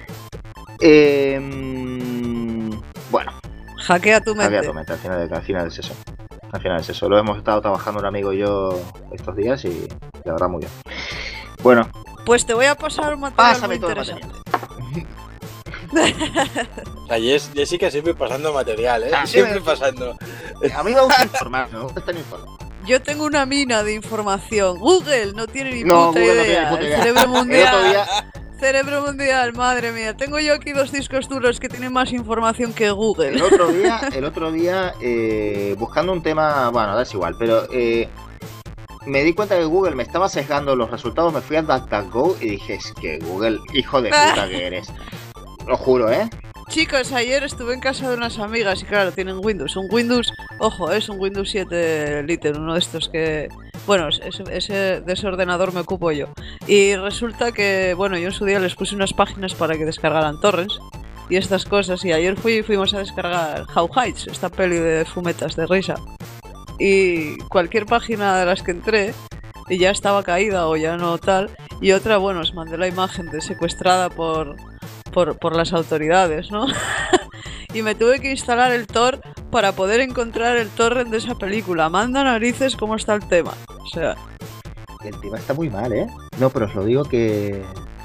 Bueno. Hackea tu mente. Al final es eso. Al final es eso. Lo hemos estado trabajando un amigo y yo estos días y la verdad muy bien. Bueno. Pues te voy a pasar un material Pásame muy todo el interesante. O sea, Jessica siempre pasando material, ¿eh? Siempre pasando. A mí me gusta informar, me gusta estar informado. Yo tengo una mina de información. Google no tiene ni puta idea. El cerebro mundial. Cerebro mundial, madre mía. Tengo yo aquí 2 discos duros que tienen más información que Google. El otro día buscando un tema, bueno, da igual, pero me di cuenta que Google me estaba sesgando los resultados, me fui a DuckDuckGo y dije, es que Google, hijo de puta que eres. Lo juro, ¿eh? Chicos, ayer estuve en casa de unas amigas y claro, tienen Windows. Un Windows, ojo, es un Windows 7 Lite, uno de estos que... Bueno, de ese ordenador me ocupo yo. Y resulta que, bueno, yo en su día les puse unas páginas para que descargaran torrents y estas cosas. Y ayer fuimos a descargar How Heights, esta peli de fumetas de risa. Y cualquier página de las que entré y ya estaba caída o ya no tal. Y otra, bueno, os mandé la imagen de secuestrada por las autoridades, ¿no? Y me tuve que instalar el Tor para poder encontrar el torrent de esa película. Manda narices cómo está el tema. O sea, El tema está muy mal, ¿eh? No, pero os lo digo que...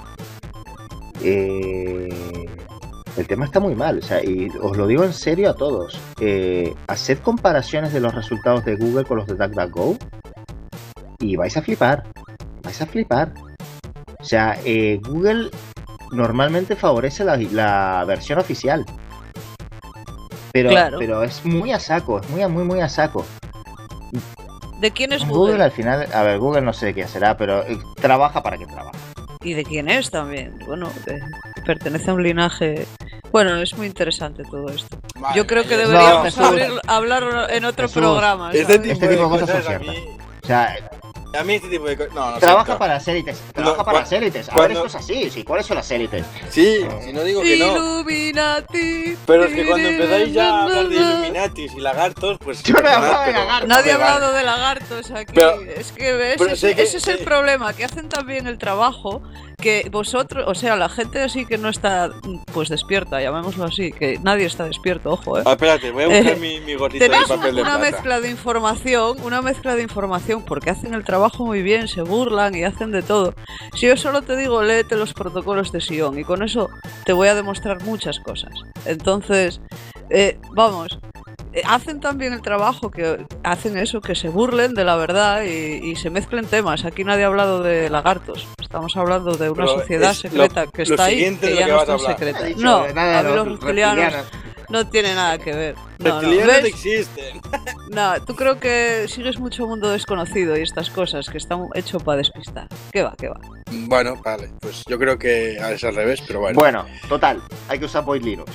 el tema está muy mal, o sea, y os lo digo en serio a todos. Haced comparaciones de los resultados de Google con los de DuckDuckGo y vais a flipar. Vais a flipar. O sea, Google normalmente favorece la versión oficial. Pero, Claro. pero es muy a saco, es muy a saco. ¿de quién es Google Google? al final, a ver, Google no sé de quién será, pero trabaja para que trabaja. ¿Y de quién es también? Bueno, pertenece a un linaje... Bueno, es muy interesante todo esto. Madre Yo creo que mía, deberíamos Jesús. hablar en otro Jesús. programa. Este ¿sabes? tipo Este de tipo de cosas cosas son a mí... O sea, A mí este tipo de cosas... No, no trabaja siento. para las élites. No, Trabaja para cua- las élites. A ver, cuando- esto es así. Sí, ¿cuáles son las élites? Sí, si no digo que no. Illuminati. Pero es que cuando empezáis ya a hablar de Illuminatis y lagartos, pues... Yo no he perdonad, hablado de pero- lagartos. Nadie ha Vale, hablado de lagartos aquí. Pero- es que ves, pero sé que- ese es el problema, que hacen también el trabajo que vosotros, o sea, la gente así que no está pues despierta, llamémoslo así, que nadie está despierto, ojo, Ah, espérate, voy a buscar mi gorrito de tenéis papel de una plata. mezcla de información, porque hacen el trabajo muy bien, se burlan y hacen de todo. Si yo solo te digo, léete los protocolos de Sion, y con eso te voy a demostrar muchas cosas. Entonces, vamos, hacen también el trabajo, que hacen eso, que se burlen de la verdad y se mezclen temas. Aquí nadie ha hablado de lagartos, estamos hablando de una Pero sociedad es secreta que lo está ahí, siguiente que de ya lo no que es tan vas a hablar. secreta. Ha dicho No, nada a de mí los reptilianos no tiene nada que ver. No, Reptilianos ¿ves? existen. No, tú creo que sigues mucho mundo desconocido y estas cosas que están hecho para despistar. ¿Qué va, qué va? Bueno, vale, pues yo creo que es al revés, pero bueno. Bueno, total. Hay que usar Void Linux.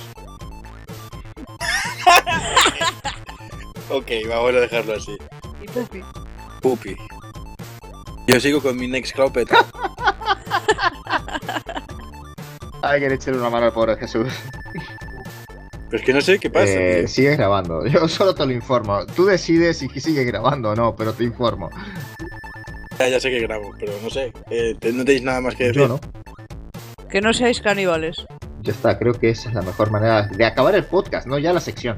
Ok, vamos a dejarlo así. Y Pupi. Pupi. Yo sigo con mi Nextcloud Beta. Hay que echarle una mano al pobre Jesús. Pero es que no sé qué pasa, tío. Sigue grabando. Yo solo te lo informo. Tú decides si sigue grabando o no, pero te informo. Ya sé que grabo, pero no sé. ¿No tenéis nada más que decir? Yo no. Que no seáis caníbales. Ya está, creo que esa es la mejor manera de acabar el podcast, no ya la sección.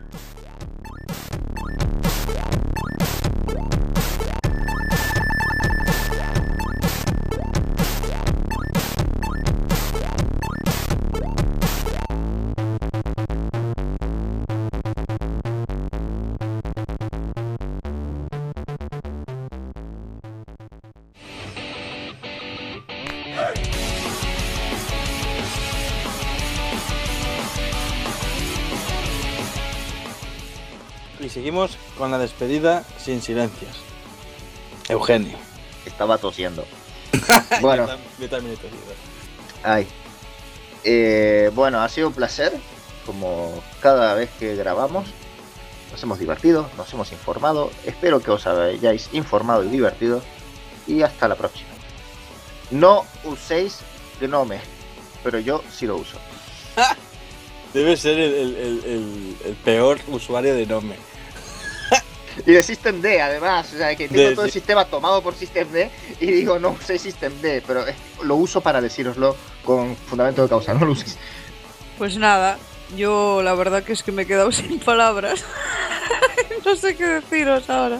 Y seguimos con la despedida sin silencios. Eugenio. Estaba tosiendo. Bueno, Yo también he tosido. ay. Bueno, ha sido un placer. Como cada vez que grabamos, nos hemos divertido, nos hemos informado. Espero que os hayáis informado y divertido. Y hasta la próxima. No uséis Gnome, pero yo sí lo uso. Debe ser el peor usuario de Gnome. Y de Systemd, además, o sea, que tengo todo el Sí. sistema tomado por Systemd y digo, no usé Systemd, pero lo uso para decíroslo con fundamento de causa, no lo uséis. Pues nada, yo la verdad que es que me he quedado sin palabras. No sé qué deciros ahora.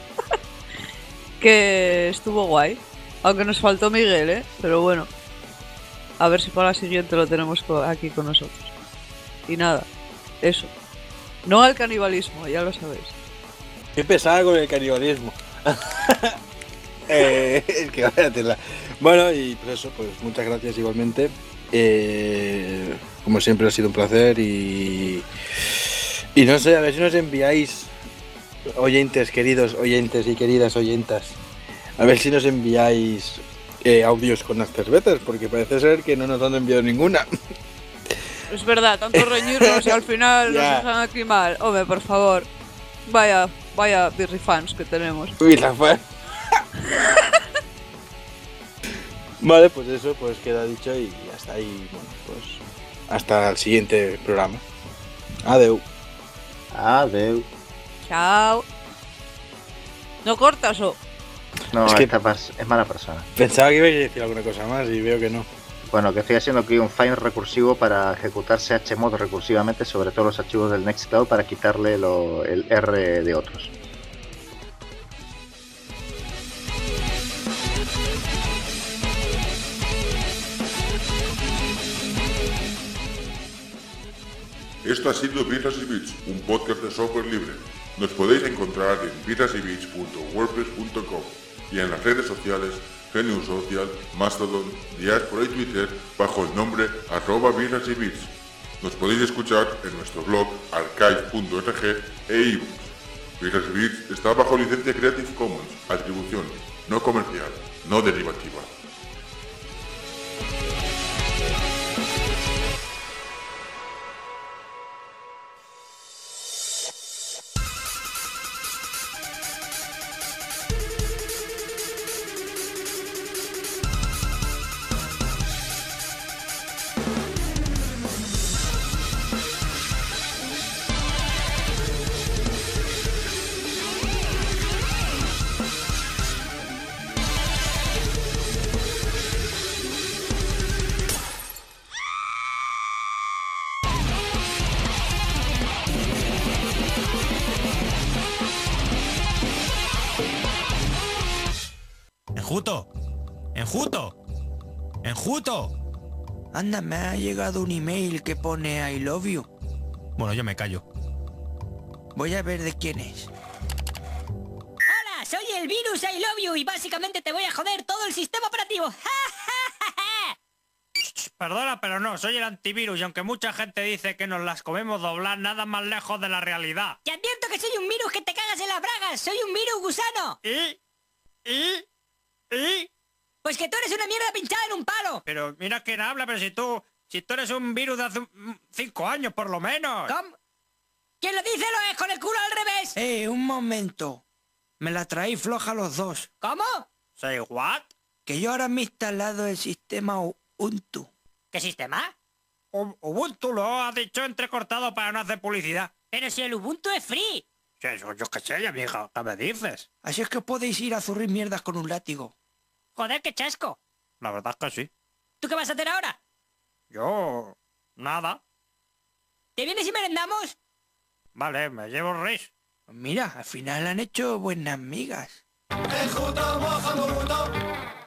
Que estuvo guay. Aunque nos faltó Miguel, ¿eh? Pero bueno. A ver si para la siguiente lo tenemos aquí con nosotros. Y nada, eso. No al canibalismo, ya lo sabéis. Qué pesada con el canibalismo. Es que vaya tela. Bueno, y pues eso, pues muchas gracias igualmente. Como siempre ha sido un placer y no sé, a ver si nos enviáis, oyentes, queridos oyentes y queridas oyentas, a ver si nos enviáis audios con las cervezas, porque parece ser que no nos han enviado ninguna. Es verdad, tanto reñirnos y al final nos Ya. dejan aquí mal. Hombre, por favor. Vaya birrifans que tenemos. Uy, la fue. Vale, pues eso, pues queda dicho y hasta ahí, bueno, pues hasta el siguiente programa. Adeu. Adeu. Chao. ¿No cortas o? No, Es que- esta es mala persona. Pensaba que ibais a decir alguna cosa más y veo que no. Bueno, que estoy haciendo aquí un find recursivo para ejecutar chmod recursivamente sobre todos los archivos del Nextcloud para quitarle el R de otros. Esto ha sido Birras y Bits, un podcast de software libre. Nos podéis encontrar en birrasyBits.wordpress.com y en las redes sociales Genius Social, Mastodon, Diaspora y Twitter bajo el nombre @birrasyBits. Nos podéis escuchar en nuestro blog archive.org e ebooks. Birras y Bits está bajo licencia Creative Commons, atribución no comercial, no derivativa. ¡Enjuto! ¡Enjuto! ¡Enjuto! Anda, me ha llegado un email que pone I love you. Bueno, yo me callo. Voy a ver de quién es. Hola, soy el virus I love you y básicamente te voy a joder todo el sistema operativo. Perdona, pero no, soy el antivirus y aunque mucha gente dice que nos las comemos doblar, nada más lejos de la realidad. Te advierto que soy un virus que te cagas en las bragas. Soy un virus gusano. ¿Y? Pues que tú eres una mierda pinchada en un palo. Pero mira quién habla, pero si tú eres un virus de hace 5 años por lo menos. ¿Cómo? ¿Quién lo dice? Lo es con el culo al revés. Un momento. Me la traéis floja los dos. ¿Cómo? ¿Say what? Que yo ahora me he instalado el sistema Ubuntu. ¿Qué sistema? Ubuntu lo ha dicho entrecortado para no hacer publicidad. Pero si el Ubuntu es free. Eso, yo qué sé, amiga, ¿qué me dices? Así es que podéis ir a zurrir mierdas con un látigo. Joder, qué chasco. La verdad es que sí. ¿Tú qué vas a hacer ahora? Yo... nada. ¿Te vienes y merendamos? Vale, me llevo Riz. Pues mira, al final han hecho buenas migas. Enjuto,